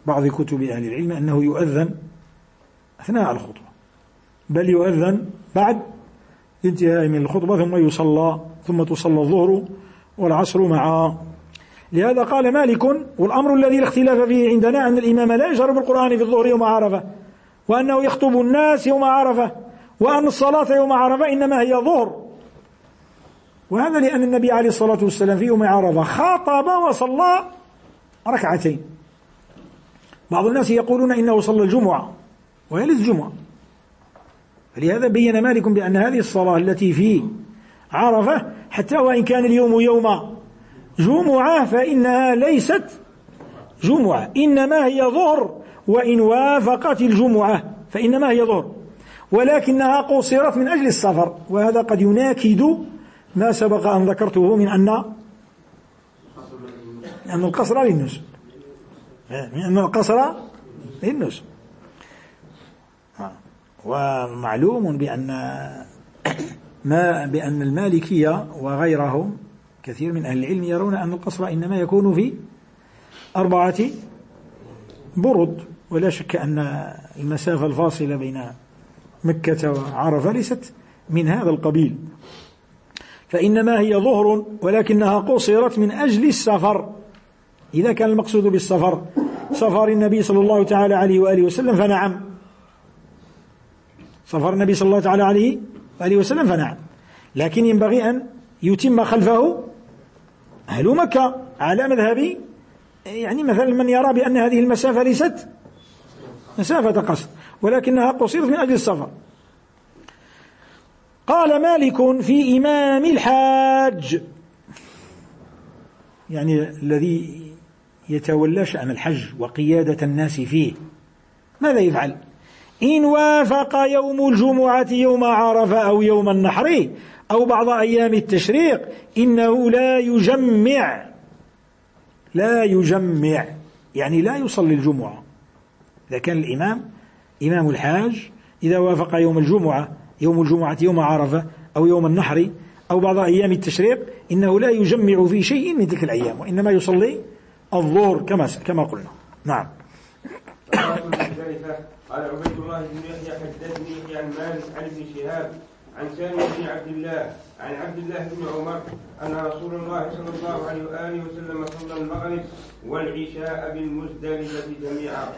بعض كتب أهل العلم أنه يؤذن أثناء الخطبة، بل يؤذن بعد انتهاء من الخطبة ثم يصلى ثم تصلى الظهر والعصر معا. لهذا قال مالك: والأمر الذي لا اختلاف فيه عندنا أن الإمام لا يجهر بالقرآن في الظهر يوم عرفة، وأنه يخطب الناس يوم عرفة، وأن الصلاة يوم عرفة إنما هي ظهر. وهذا لأن النبي عليه الصلاة والسلام في يوم عرفة خاطب وصلى ركعتين. بعض الناس يقولون إنه صلى الجمعة وهي ليست جمعة، فلهذا بين مالك بأن هذه الصلاة التي في عرفة حتى وإن كان اليوم يوم جمعة فإنها ليست جمعة، إنما هي ظهر، وإن وافقت الجمعة فإنما هي ظهر، ولكنها قصرت من أجل السفر. وهذا قد يناكد ما سبق أن ذكرته من أن أن القصر للنسك، من أن القصر للنسك. ومعلوم بأن ما بأن المالكية وغيرهم كثير من أهل العلم يرون أن القصر إنما يكون في أربعة برد، ولا شك أن المسافة الفاصلة بين مكة وعرفة ليست من هذا القبيل، فإنما هي ظهر ولكنها قصرت من أجل السفر. إذا كان المقصود بالسفر سفر النبي صلى الله تعالى عليه وآله وسلم فنعم، سفر النبي صلى الله تعالى عليه وآله وسلم فنعم، لكن ينبغي أن يتم خلفه أهل مكة على مذهب يعني مثلا من يرى بأن هذه المسافة ليست مسافة قصر ولكنها قصرت من أجل السفر. قال مالك: في إمام الحاج، يعني الذي يتولى شأن الحج وقيادة الناس فيه، ماذا يفعل؟ إن وافق يوم الجمعة يوم عرفة أو يوم النحر أو بعض أيام التشريق إنه لا يجمع، لا يجمع يعني لا يصلي الجمعة. إذا كان الإمام إمام الحاج إذا وافق يوم الجمعة يوم الجمعة يوم عرفة أو يوم النحر أو بعض أيام التشريق إنه لا يجمع في شيء من تلك الأيام، وإنما يصلي الظهر كما كما قلنا. نعم. قال عبيد الله بن يحيى حدثني عن مالك عن ابن شهاب عن سالم بن عبد الله عن عبد الله بن عمر أن رسول الله صلى الله عليه وآله وسلم صلى المغرب والعشاء بالمزدلفة جميعا.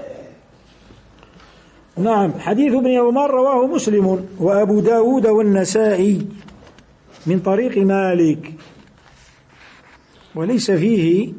نعم. حديث ابن عمر رواه مسلم وأبو داود والنسائي من طريق مالك، وليس فيه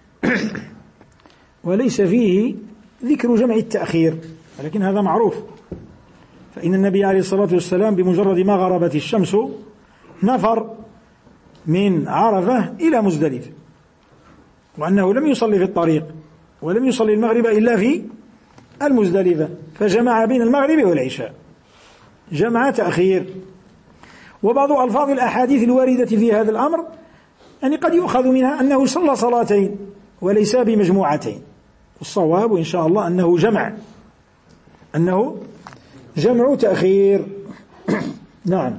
وليس فيه ذكر جمع التأخير، ولكن هذا معروف، فإن النبي عليه الصلاة والسلام بمجرد ما غربت الشمس نفر من عرفة إلى مزدلفة، وأنه لم يصلي في الطريق ولم يصلي المغرب إلا في المزدلفة، فجمع بين المغرب والعشاء جمع تأخير. وبعض ألفاظ الأحاديث الواردة في هذا الأمر يعني قد يؤخذ منها أنه صلى صلاتين وليس بمجموعتين، والصواب إن شاء الله أنه جمع أنه جمع تأخير. نعم.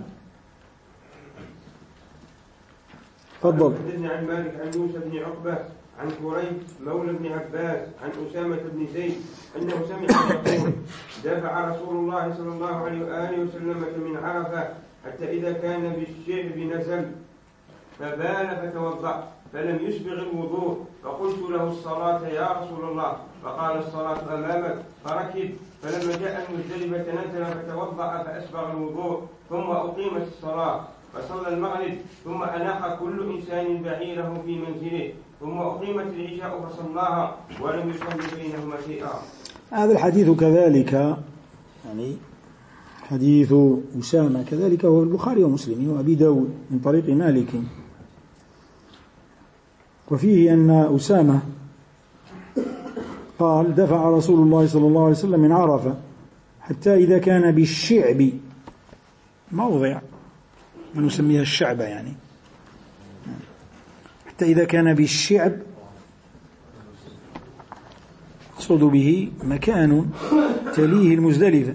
تفضل. حدثني عن مالك عن موسى بن عقبة عن كريب مولى بن عباس عن أسامة بن زيد أنه سمع يقول: دفع رسول الله صلى الله عليه وآله وسلم من عرفة حتى إذا كان بالشعب نزل فبال فتوضأ فلم يسبغ الوضوء، فقلت له: الصلاة يا رسول الله؟ فقال: الصلاة أمامك. فركب، فلما جاء المزدلفة نزل فتوضأ فأسبغ الوضوء، ثم أقيمت الصلاة فصلى المغرب، ثم أناخ كل إنسان بعيره في منزله، ثم أقيمت العشاء فصلاها ولم يصل بينهما شيئا. هذا الحديث كذلك يعني حديث أسامة كذلك هو البخاري ومسلم وأبي داود من طريق مالك، وفيه أن أسامة قال: دفع رسول الله صلى الله عليه وسلم من عرفة حتى إذا كان بالشعب، موضع من نسميها الشعب يعني، حتى إذا كان بالشعب أقصد به مكان تليه المزدلفة،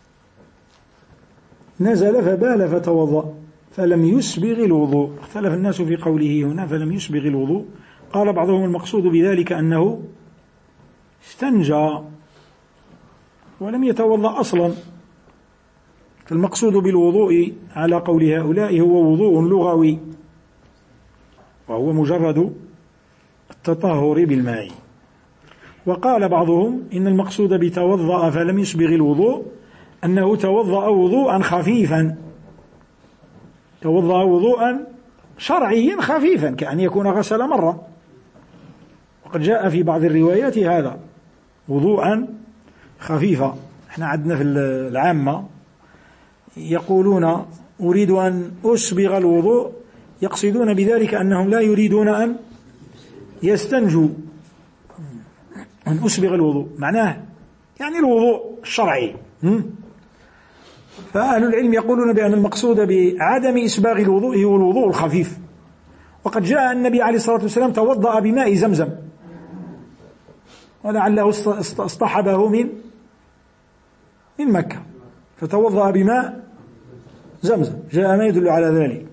نزل فبال فتوضأ فلم يسبغ الوضوء. اختلف الناس في قوله هنا فلم يسبغ الوضوء، قال بعضهم المقصود بذلك أنه استنجى ولم يتوضأ أصلا. فالمقصود بالوضوء على قول هؤلاء هو وضوء لغوي، وهو مجرد التطهر بالماء. وقال بعضهم إن المقصود بتوضأ فلم يسبغ الوضوء أنه توضأ وضوءا خفيفا، توضأ وضوءا شرعيا خفيفا كأن يكون غسل مرة. وقد جاء في بعض الروايات هذا وضوءا خفيفا. احنا عندنا في العامة يقولون أريد أن أسبغ الوضوء، يقصدون بذلك أنهم لا يريدون أن يستنجوا. أن أسبغ الوضوء معناه يعني الوضوء الشرعي. فأهل العلم يقولون بأن المقصود بعدم إسباغ الوضوء هو الوضوء الخفيف. وقد جاء النبي عليه الصلاة والسلام توضأ بماء زمزم، ولعله اصطحبه من من مكة فتوضأ بماء زمزم، جاء ما يدل على ذلك.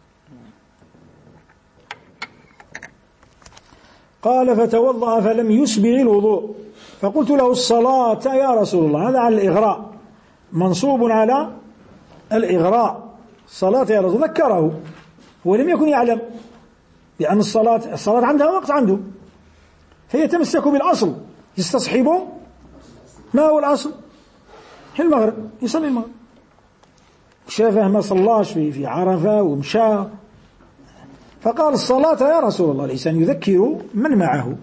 قال فتوضأ فلم يسبغ الوضوء فقلت له الصلاة يا رسول الله. هذا على الإغراء، منصوب على الإغراء. الصلاة يا رسول، ذكره ولم يكن يعلم بأن الصلاة الصلاة عندها وقت عنده، فيتمسك بالأصل، يستصحب ما هو الأصل؟ المغرب، يصلي المغرب. شافه ما صلاش في في عرفة ومشى، فقال الصلاة يا رسول الله، ليس أن يذكر من معه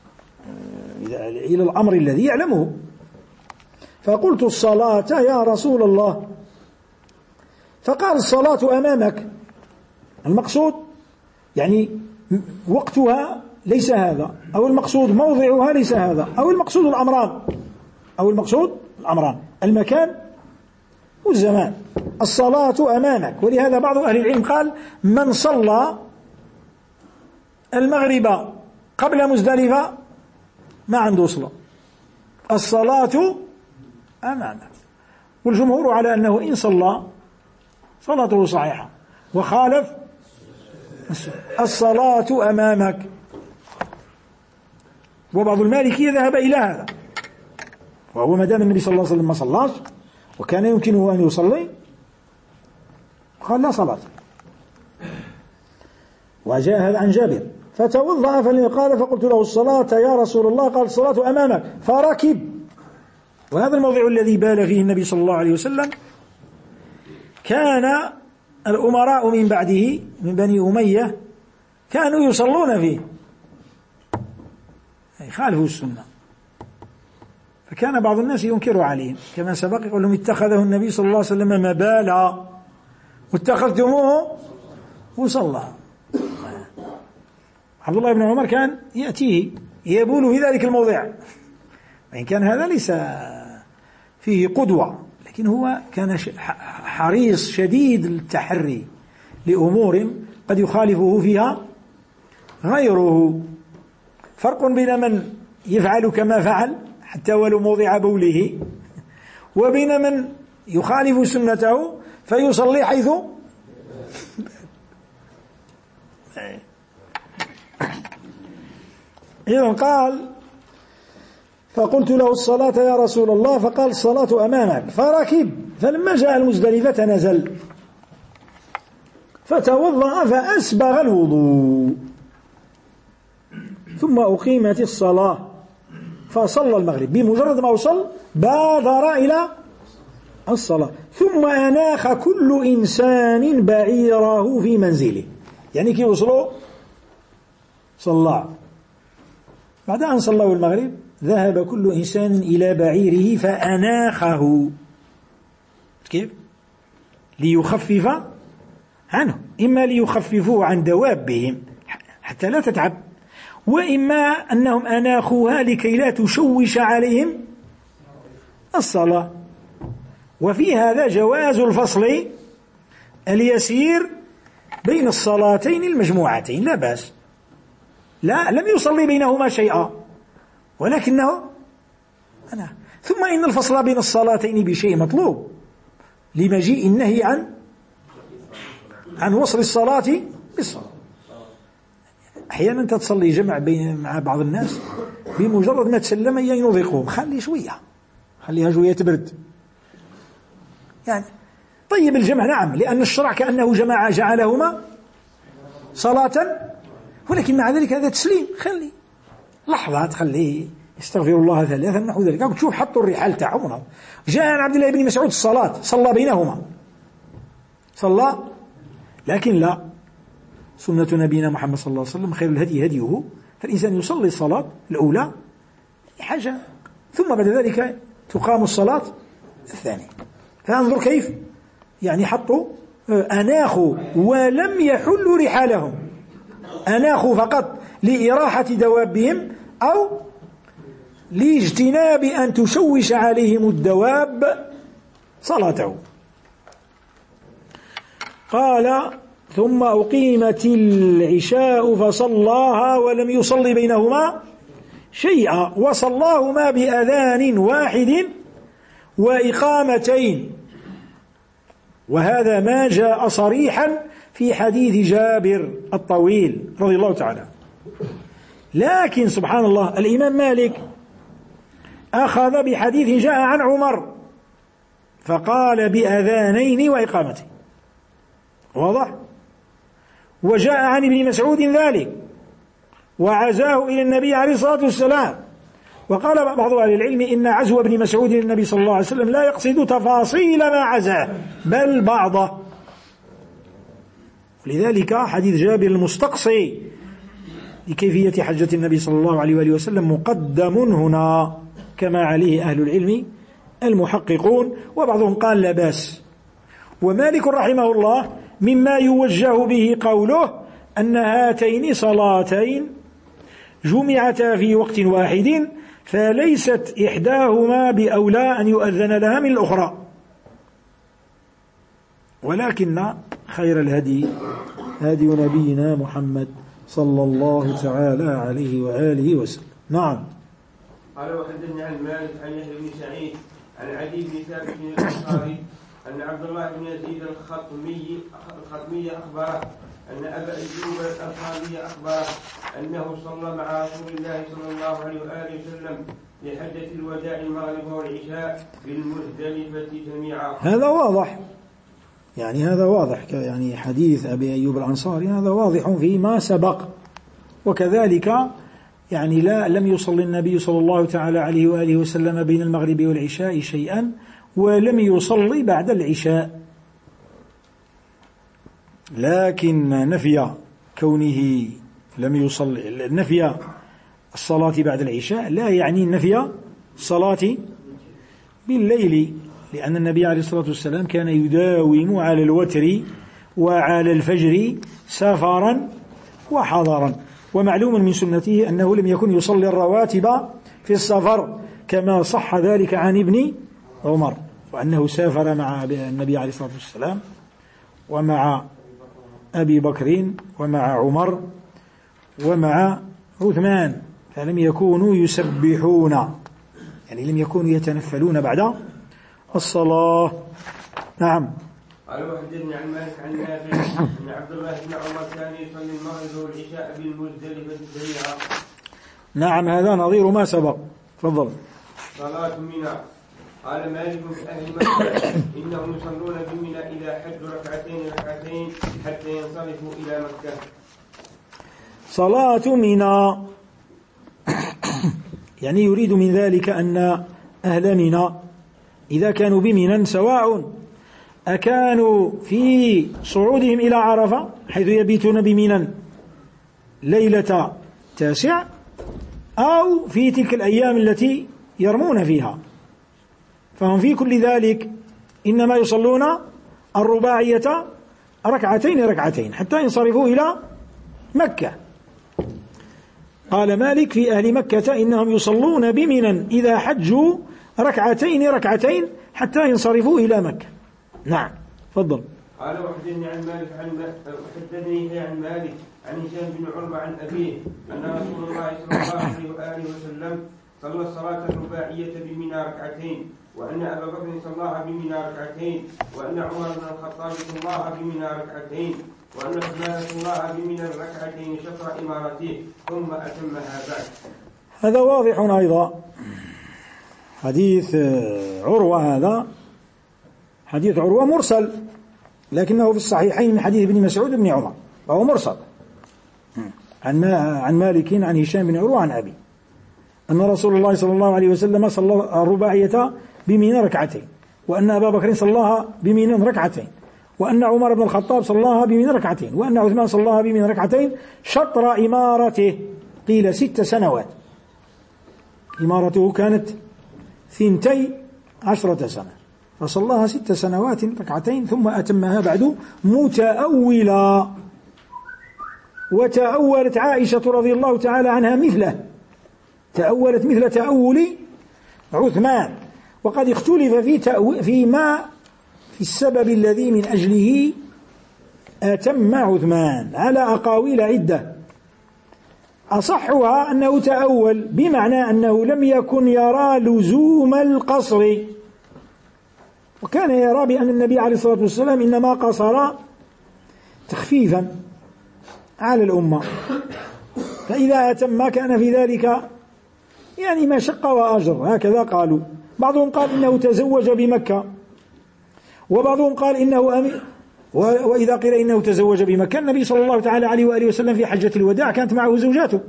إلى الأمر الذي يعلمه. فقلت الصلاة يا رسول الله، فقال الصلاة أمامك. المقصود يعني وقتها ليس هذا، أو المقصود موضعها ليس هذا، أو المقصود الأمران، أو المقصود الأمران المكان والزمان. الصلاة أمامك. ولهذا بعض أهل العلم قال من صلى المغرب قبل مزدلفة ما عنده صلاة، الصلاة أمامك. والجمهور على أنه إن صلى صلاته صحيحة وخالف الصلاة أمامك. وبعض المالكية ذهب إلى هذا، وهو ما دام النبي صلى الله عليه وسلم ما صلاش وكان يمكنه أن يصلي قال لا صلاة. وجاء هذا عن جابر فتوضأ فقال فقلت له الصلاة يا رسول الله، قال الصلاة أمامك فركب. وهذا الموضع الذي بال فيه النبي صلى الله عليه وسلم. كان الأمراء من بعده من بني أمية كانوا يصلون فيه، خالفوا السنة، فكان بعض الناس ينكر عليهم كما سبق، يقول لهم اتخذه النبي صلى الله عليه وسلم مبالا واتخذتموه وصلى. عبد الله بن عمر كان يأتيه يبول في ذلك الموضع، وإن كان هذا ليس فيه قدوة، لكن هو كان حريص شديد التحري لأمور قد يخالفه فيها غيره. فرق بين من يفعل كما فعل حتى ولو موضع بوله، وبين من يخالف سنته فيصلي حيث إذن قال فقلت له الصلاة يا رسول الله، فقال الصلاة أمامك فركب. فلما جاء المزدلفة نزل فتوضأ فأسبغ الوضوء، ثم أقيمت الصلاة فصلى المغرب. بمجرد ما وصل بادر إلى الصلاة، ثم أناخ كل إنسان بعيره في منزله، يعني كي وصلوا صلى. بعد أن صلوا المغرب ذهب كل إنسان إلى بعيره فأناخه. كيف؟ ليخفف عنه، إما ليخففوه عن دوابهم حتى لا تتعب، وإما أنهم أناخوها لكي لا تشوش عليهم الصلاة. وفي هذا جواز الفصل اليسير بين الصلاتين المجموعتين، لا بأس، لا لم يصلي بينهما شيئا، ولكنه أنا. ثم إن الفصل بين الصلاتين بشيء مطلوب لمجيء النهي عن عن وصل الصلاة بالصلاة. أحيانا أنت تصلي جمع بين مع بعض الناس بمجرد ما تسلم ينوضقهم، خلي شوية خليها شوية تبرد يعني. طيب الجمع نعم، لأن الشرع كأنه جمع جعلهما صلاة، ولكن مع ذلك هذا تسليم، خلي لحظة تخليه يستغفر الله ثلاثا نحو ذلك. أو تشوف حطوا الرحال تاعهم. جاء عن عبد الله بن مسعود الصلاة صلى بينهما صلى، لكن لا، سنة نبينا محمد صلى الله عليه وسلم خير الهدي هديه، فالإنسان يصلي الصلاة الأولى حاجة ثم بعد ذلك تقام الصلاة الثانية. فانظر كيف يعني حطوا أناخوا ولم يحلوا رحالهم، أناخوا فقط لإراحة دوابهم أو لاجتناب أن تشوش عليهم الدواب صلاته. قال ثم أقيمت العشاء فصلاها ولم يصلي بينهما شيئا، وصلاهما بأذان واحد وإقامتين، وهذا ما جاء صريحا في حديث جابر الطويل رضي الله تعالى. لكن سبحان الله الإمام مالك أخذ بحديث جاء عن عمر فقال بأذانين وإقامتين، واضح؟ وجاء عن ابن مسعود ذلك وعزاه إلى النبي عليه الصلاة والسلام. وقال بعض أهل العلم إن عزو ابن مسعود إلى النبي صلى الله عليه وسلم لا يقصد تفاصيل ما عزاه بل بعضه، لذلك حديث جابر المستقصي لكيفية حجة النبي صلى الله عليه وآله وسلم مقدم هنا كما عليه أهل العلم المحققون، وبعضهم قال لا بأس. ومالك رحمه الله مما يوجه به قوله أن هاتين صلاتين جمعتا في وقت واحد فليست إحداهما بأولى أن يؤذن لها من الأخرى، ولكن خير الهدي هدي نبينا محمد صلى الله تعالى عليه وآله وسلم. نعم. قال وحدثني عن مالك عن يحيى بن سعيد عن علي بن ثابت الأنصاري أن عبد الله بن يزيد الخطمي الخطمي أخبره أن أبا أيوب الأنصاري أخبره أنه صلى مع رسول الله صلى الله عليه وآله وسلم لحجة الوداع المغرب والعشاء بالمزدلفة جميعا. هذا واضح، يعني هذا واضح، يعني حديث أبي أيوب الأنصاري هذا واضح فيما سبق. وكذلك يعني لا لم يصلي النبي صلى الله تعالى عليه وآله وسلم بين المغرب والعشاء شيئا، ولم يصلي بعد العشاء، لكن نفي كونه لم يصلي نفي الصلاة بعد العشاء لا يعني نفي الصلاة بالليل، لأن النبي عليه الصلاة والسلام كان يداوم على الوتر وعلى الفجر سفرا وحضرا، ومعلوم من سنته أنه لم يكن يصلي الرواتب في السفر كما صح ذلك عن ابن عمر، وأنه سافر مع النبي عليه الصلاة والسلام ومع أبي بكر ومع عمر ومع عثمان، فلم يكونوا يسبحون، يعني لم يكونوا يتنفلون بعد الصلاة. نعم. قال وحدثني عن مالك عن نافع أن عبد الله بن عمر كان يصلي المغرب والعشاء بالمزدلفة جميعا. نعم، هذا نظير ما سبق. تفضل. صلاة منى. قال مالك في أهل مكة إنهم يصلون بمنى إذا حجوا ركعتين ركعتين حتى ينصرفوا إلى مكة. صلاة منى يعني يريد من ذلك أن أهل منى إذا كانوا بمنى سواء أكانوا في صعودهم إلى عرفة حيث يبيتون بمنى ليلة تاسع أو في تلك الأيام التي يرمون فيها، فهم في كل ذلك إنما يصلون الرباعية ركعتين ركعتين حتى ينصرفوا إلى مكة. قال مالك في أهل مكة إنهم يصلون بمنى إذا حجوا ركعتين ركعتين حتى ينصرفوا إلى مكة. نعم. تفضل. قال وحدثني عن مالك عن وحدثني عن مالك عن هشام بن عروة عن أبيه أن رسول الله صلى الله عليه وآله وسلم صلى الصلاة الرباعية بمنى ركعتين، وأن أبا بكر صلاها بمنى ركعتين، وأن عمر بن الخطاب صلاها بمنى ركعتين، وأن عثمان صلى بمنى ركعتين شطر إمارته ثم أتمها بعد. هذا واضح أيضا. حديث عروة هذا حديث عروة مرسل، لكنه في الصحيحين من حديث ابن مسعود بن عمر، فهو مرسل عن عن مالك عن هشام بن عروة عن أبي أن رسول الله صلى الله عليه وسلم صلى الرباعية بمنى ركعتين، وأن أبا بكر صلاها بمنى ركعتين، وأن عمر بن الخطاب صلاها بمنى ركعتين، وأن عثمان صلاها بمنى ركعتين شطر إمارته، قيل ست سنوات، إمارته كانت ثنتي عشرة سنة، فصلاها ست سنوات ركعتين ثم أتمها بعد متأولا. وتأولت عائشة رضي الله تعالى عنها مثله، تأولت مثل تأول عثمان. وقد اختلف في تأو... فيما في السبب الذي من أجله أتم عثمان على أقاويل عدة، أصحها أنه تأول بمعنى أنه لم يكن يرى لزوم القصر، وكان يرى بأن النبي عليه الصلاة والسلام إنما قصر تخفيفا على الأمة، فإذا أتم كان في ذلك يعني مشقة وأجر، هكذا قالوا. بعضهم قال إنه تزوج بمكة، وبعضهم قال إنه أمير، وإذا قيل إنه تزوج بمكة النبي صلى الله تعالى عليه وآله وسلم في حجة الوداع كانت معه زوجاته.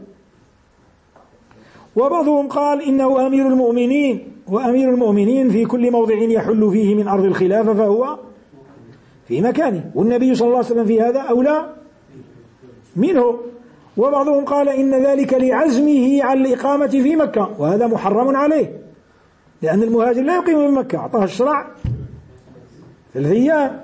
وبعضهم قال إنه أمير المؤمنين، وأمير المؤمنين في كل موضع يحل فيه من أرض الخلافة فهو في مكانه، والنبي صلى الله عليه وسلم في هذا أولى منه. وبعضهم قال إن ذلك لعزمه على الإقامة في مكة، وهذا محرم عليه، لأن المهاجر لا يقيم في مكة، أعطاه الشرع ثلاث أيام.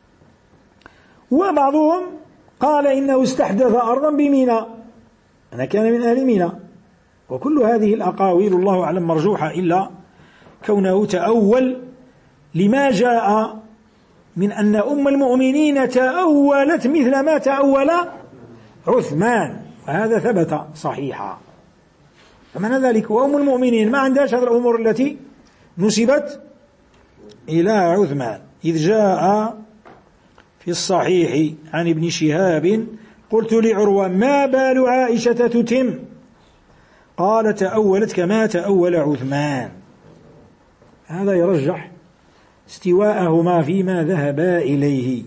وبعضهم قال إنه استحدث أرضا بميناء، أنا كان من أهل ميناء. وكل هذه الأقاويل الله أعلم مرجوحة، إلا كونه تأول لما جاء من أن أم المؤمنين تأولت مثل ما تأول عثمان، وهذا ثبت صحيحا. فمعنى ذلك وأم المؤمنين ما عندهاش هذه الأمور التي نسبت إلى عثمان. إذ جاء في الصحيح عن ابن شهاب قلت لعروة ما بال عائشة تتم؟ قال تأولت كما تأول عثمان. هذا يرجح استواءهما فيما ذهبا إليه،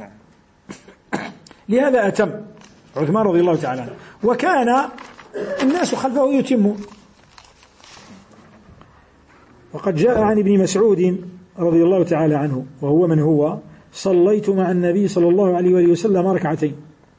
لهذا أتم عثمان رضي الله تعالى عنه، وكان الناس خلفه يتمون. وقد جاء عن ابن مسعود رضي الله تعالى عنه وهو من هو صليت مع النبي صلى الله عليه وآله وسلم ركعتين،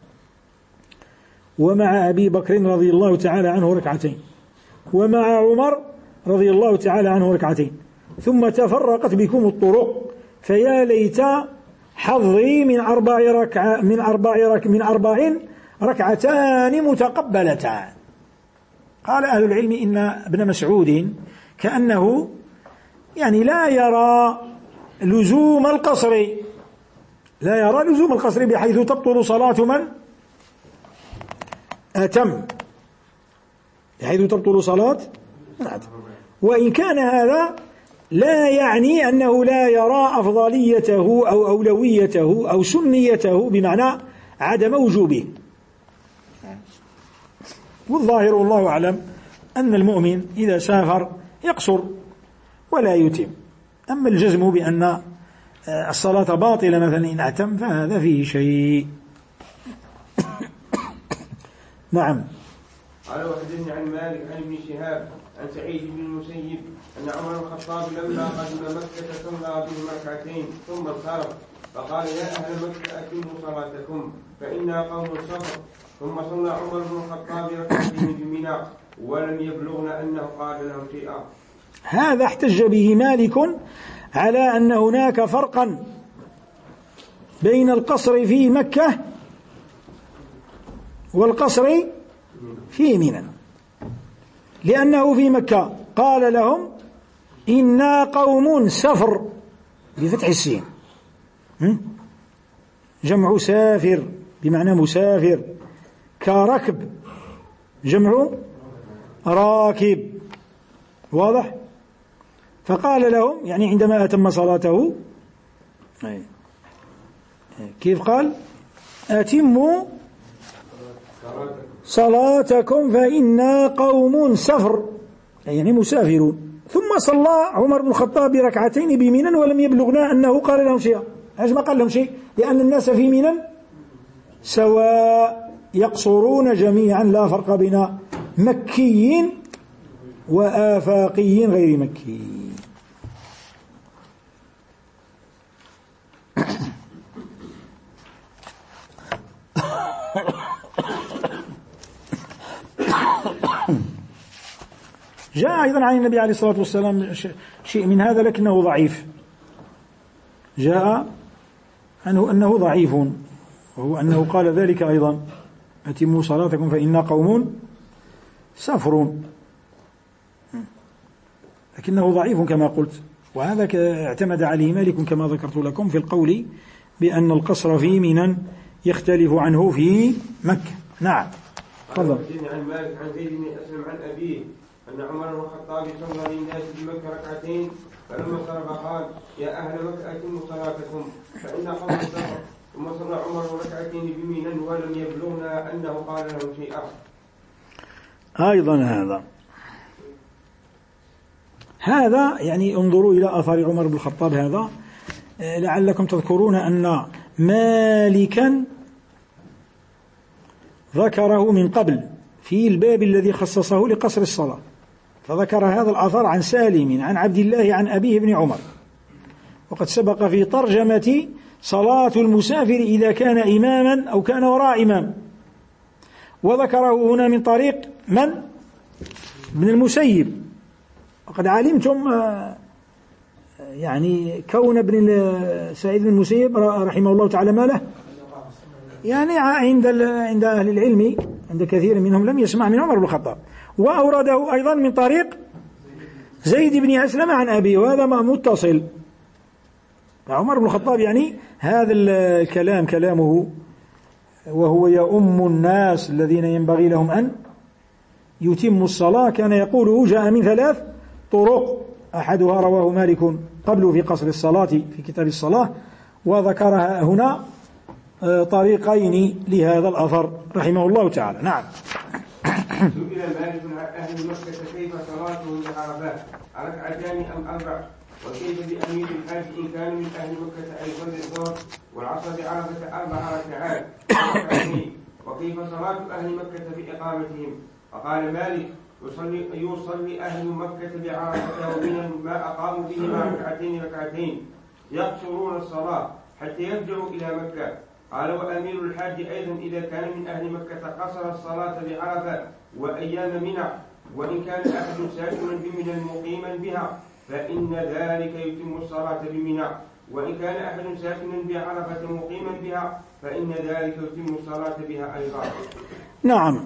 ومع أبي بكر رضي الله تعالى عنه ركعتين، ومع عمر رضي الله تعالى عنه ركعتين، ثم تفرقت بكم الطرق، فيا ليت حظي من أربع ركع من أربع رك من أربع ركعتان متقبلتان. قال أهل العلم إن ابن مسعود كأنه يعني لا يرى لزوم القصر، لا يرى لزوم القصر بحيث تبطل صلاة من أتم، بحيث تبطل صلاة من أتم. وإن كان هذا لا يعني أنه لا يرى أفضليته أو أولويته أو سنيته بمعنى عدم وجوبه. والظاهر والله أعلم أن المؤمن إذا سافر يقصر ولا يتم. أما الجزم بأن الصلاة باطلة مثلا إن أتم فهذا فيه شيء. نعم. قال وحدثني عن مالك عن ابن شهاب عن سعيد بن المسيب أن عمر بن الخطاب لما قدم مكة صلى بهم ركعتين ثم انصرف فقال يا أهل مكة أتموا صلاتكم فإنا قوم صبر. ثم صلى عمر بن الخطاب ركعتين بمنى ولم يبلغنا أنه قال لهم شيئا. هذا احتج به مالك على أن هناك فرقا بين القصر في مكة والقصر في منى، لأنه في مكة قال لهم إنا قوم سفر بفتح السين، جمع سافر بمعنى مسافر، كركب جمع راكب، واضح؟ فقال لهم يعني عندما أتم صلاته كيف قال أتموا صلاتكم فإنا قوم سفر يعني مسافرون. ثم صلى عمر بن الخطاب بركعتين بمنى ولم يبلغنا أنه قال لهم شيئا. علاش ما قال لهم شيء؟ لأن الناس في منى سواء يقصرون جميعا لا فرق بين مكي وآفاقي غير مكي. جاء أيضا عن النبي عليه الصلاة والسلام شيء من هذا لكنه ضعيف. جاء عنه أنه ضعيف، وهو أنه قال ذلك أيضا: أتموا صلاتكم فإنا قوم سفر، لكنه ضعيف كما قلت. وهذا اعتمد عليه مالك كما ذكرت لكم في القول بأن القصر في منى يختلف عنه في مكة. نعم تفضل. عن مالك عن زيد بن أسلم عن أبيه أن عمر بن الخطاب صلى للناس بمكة ركعتين، فلما صرف قال: يا أهل مكة أتموا صلاتكم فإن قوم سفر. ثم صلى عمر ركعتين بمنى ولم يبلغنا أنه قال لهم شيئا. أيضا هذا هذا يعني انظروا إلى آثار عمر بن الخطاب هذا. لعلكم تذكرون أن مالكا ذكره من قبل في الباب الذي خصصه لقصر الصلاة، فذكر هذا الأثر عن سالم عن عبد الله عن أبيه بن عمر، وقد سبق في ترجمة صلاة المسافر إذا كان إماما أو كان وراء إمام، وذكره هنا من طريق من؟ ابن المسيب. وقد علمتم يعني كون ابن سعيد بن المسيب رحمه الله تعالى ما له يعني عند عند أهل العلم عند كثير منهم لم يسمع من عمر بن الخطاب، وأورده أيضا من طريق زيد بن أسلم عن أبيه، وهذا متصل. عمر بن الخطاب يعني هذا الكلام كلامه وهو يؤم الناس الذين ينبغي لهم أن يتموا الصلاة كان يقوله جاء من ثلاث طرق، أحدها رواه مالك قبل في قصر الصلاة في كتاب الصلاة، وذكرها هنا طريقين لهذا الأثر رحمه الله تعالى. نعم. سئل مالك عن أهل مكة كيف صلاتهم بعرفات ركعتان أم أربع، وكيف بأمير الحاج إن كان من أهل مكة أي يصلي الظهر والعصر بعرفة أربع ركعات، وكيف صلاة أهل مكة بإقامتهم؟ فقال مالك: يصلي, يصلي أهل مكة بعرفة ومن ما أقاموا بهما ركعتين ركعتين يقصرون الصلاة حتى يرجعوا إلى مكة. قال: وأمير الحاج أيضا إذا كان من أهل مكة قصر الصلاة بعرفة وأيام منى، وإن كان أحد ساكنا بمنى مقيما بها فإن ذلك يتم الصلاة بمنى، وإن كان أحد ساكنا بعرفة مقيما بها فإن ذلك يتم الصلاة بها أيضا. نعم.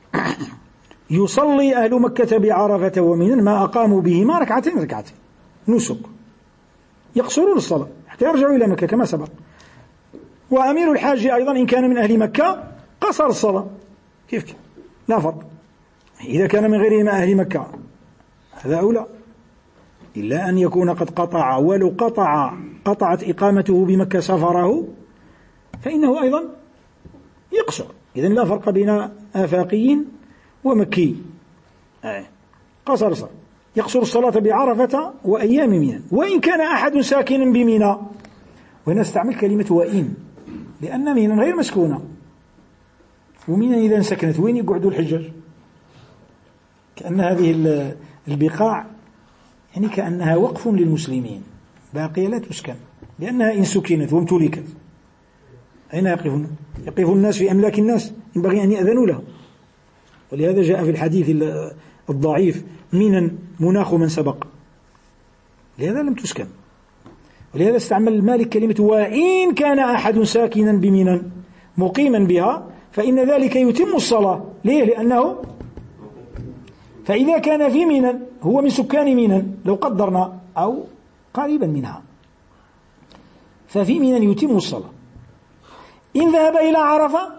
يصلي أهل مكة بعرفة ومنى ما أقاموا بهما ركعتين ركعتين نسك، يقصرون الصلاة حتى يرجعوا إلى مكة كما سبق. وأمير الحاج أيضا إن كان من أهل مكة قصر الصلاة كيف كيف لا فرق، إذا كان من غير أهل مكة هذا أولى، إلا أن يكون قد قطع، ولو قطع قطعت إقامته بمكة سفره فإنه أيضا يقصر. إذن لا فرق بين آفاقي ومكي. قصر الصلاة يقصر الصلاة بعرفة وأيام منى، وإن كان أحد ساكنا بمنى. وهنا استعمل كلمة وإن لأن منى غير مسكونة، ومنى إذا سكنت وين يقعدوا الحجاج؟ كأن هذه البقاع يعني كأنها وقف للمسلمين باقية لا تسكن، لأنها إن سكنت وامتلكت أين يقفون؟ يقف الناس في أملاك الناس، ينبغي أن يأذنوا لهم. ولهذا جاء في الحديث الضعيف: منى مناخ من سبق، لهذا لم تسكن. ولهذا استعمل مالك كلمة وإن كان أحد ساكنا بمنى مقيما بها فإن ذلك يتم الصلاة. ليه؟ لأنه فإذا كان في منى هو من سكان منى لو قدرنا أو قريبا منها ففي منى يتم الصلاة. إن ذهب إلى عرفة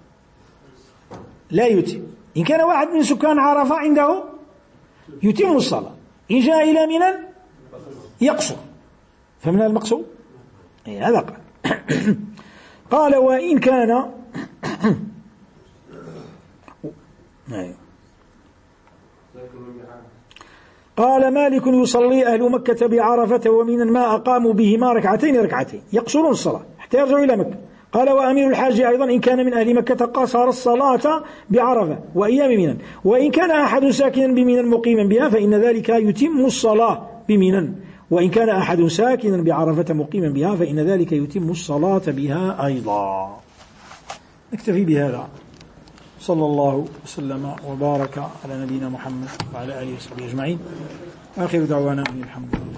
لا يتم، إن كان واحد من سكان عرفة عنده يتم الصلاة، إن جاء إلى منى يقصر. فمن المقصود هذا قال. قال وإن كان قال مالك يصلي أهل مكة بعرفة ومن ما أقاموا بهما ركعتين ركعتين يقصرون الصلاة حتى يرجعوا إلى مكة. قال وأمير الحاج أيضا إن كان من أهل مكة قصر الصلاة بعرفة وأيام منى، وإن كان أحد ساكنا بمنى مقيما بها فإن ذلك يتم الصلاة بمنى، وإن كان أحد ساكنا بعرفة مقيما بها فإن ذلك يتم الصلاة بها أيضا. نكتفي بهذا. صلى الله وسلم وبارك على نبينا محمد وعلى آله وصحبه أجمعين. آخر دعوانا الحمد لله.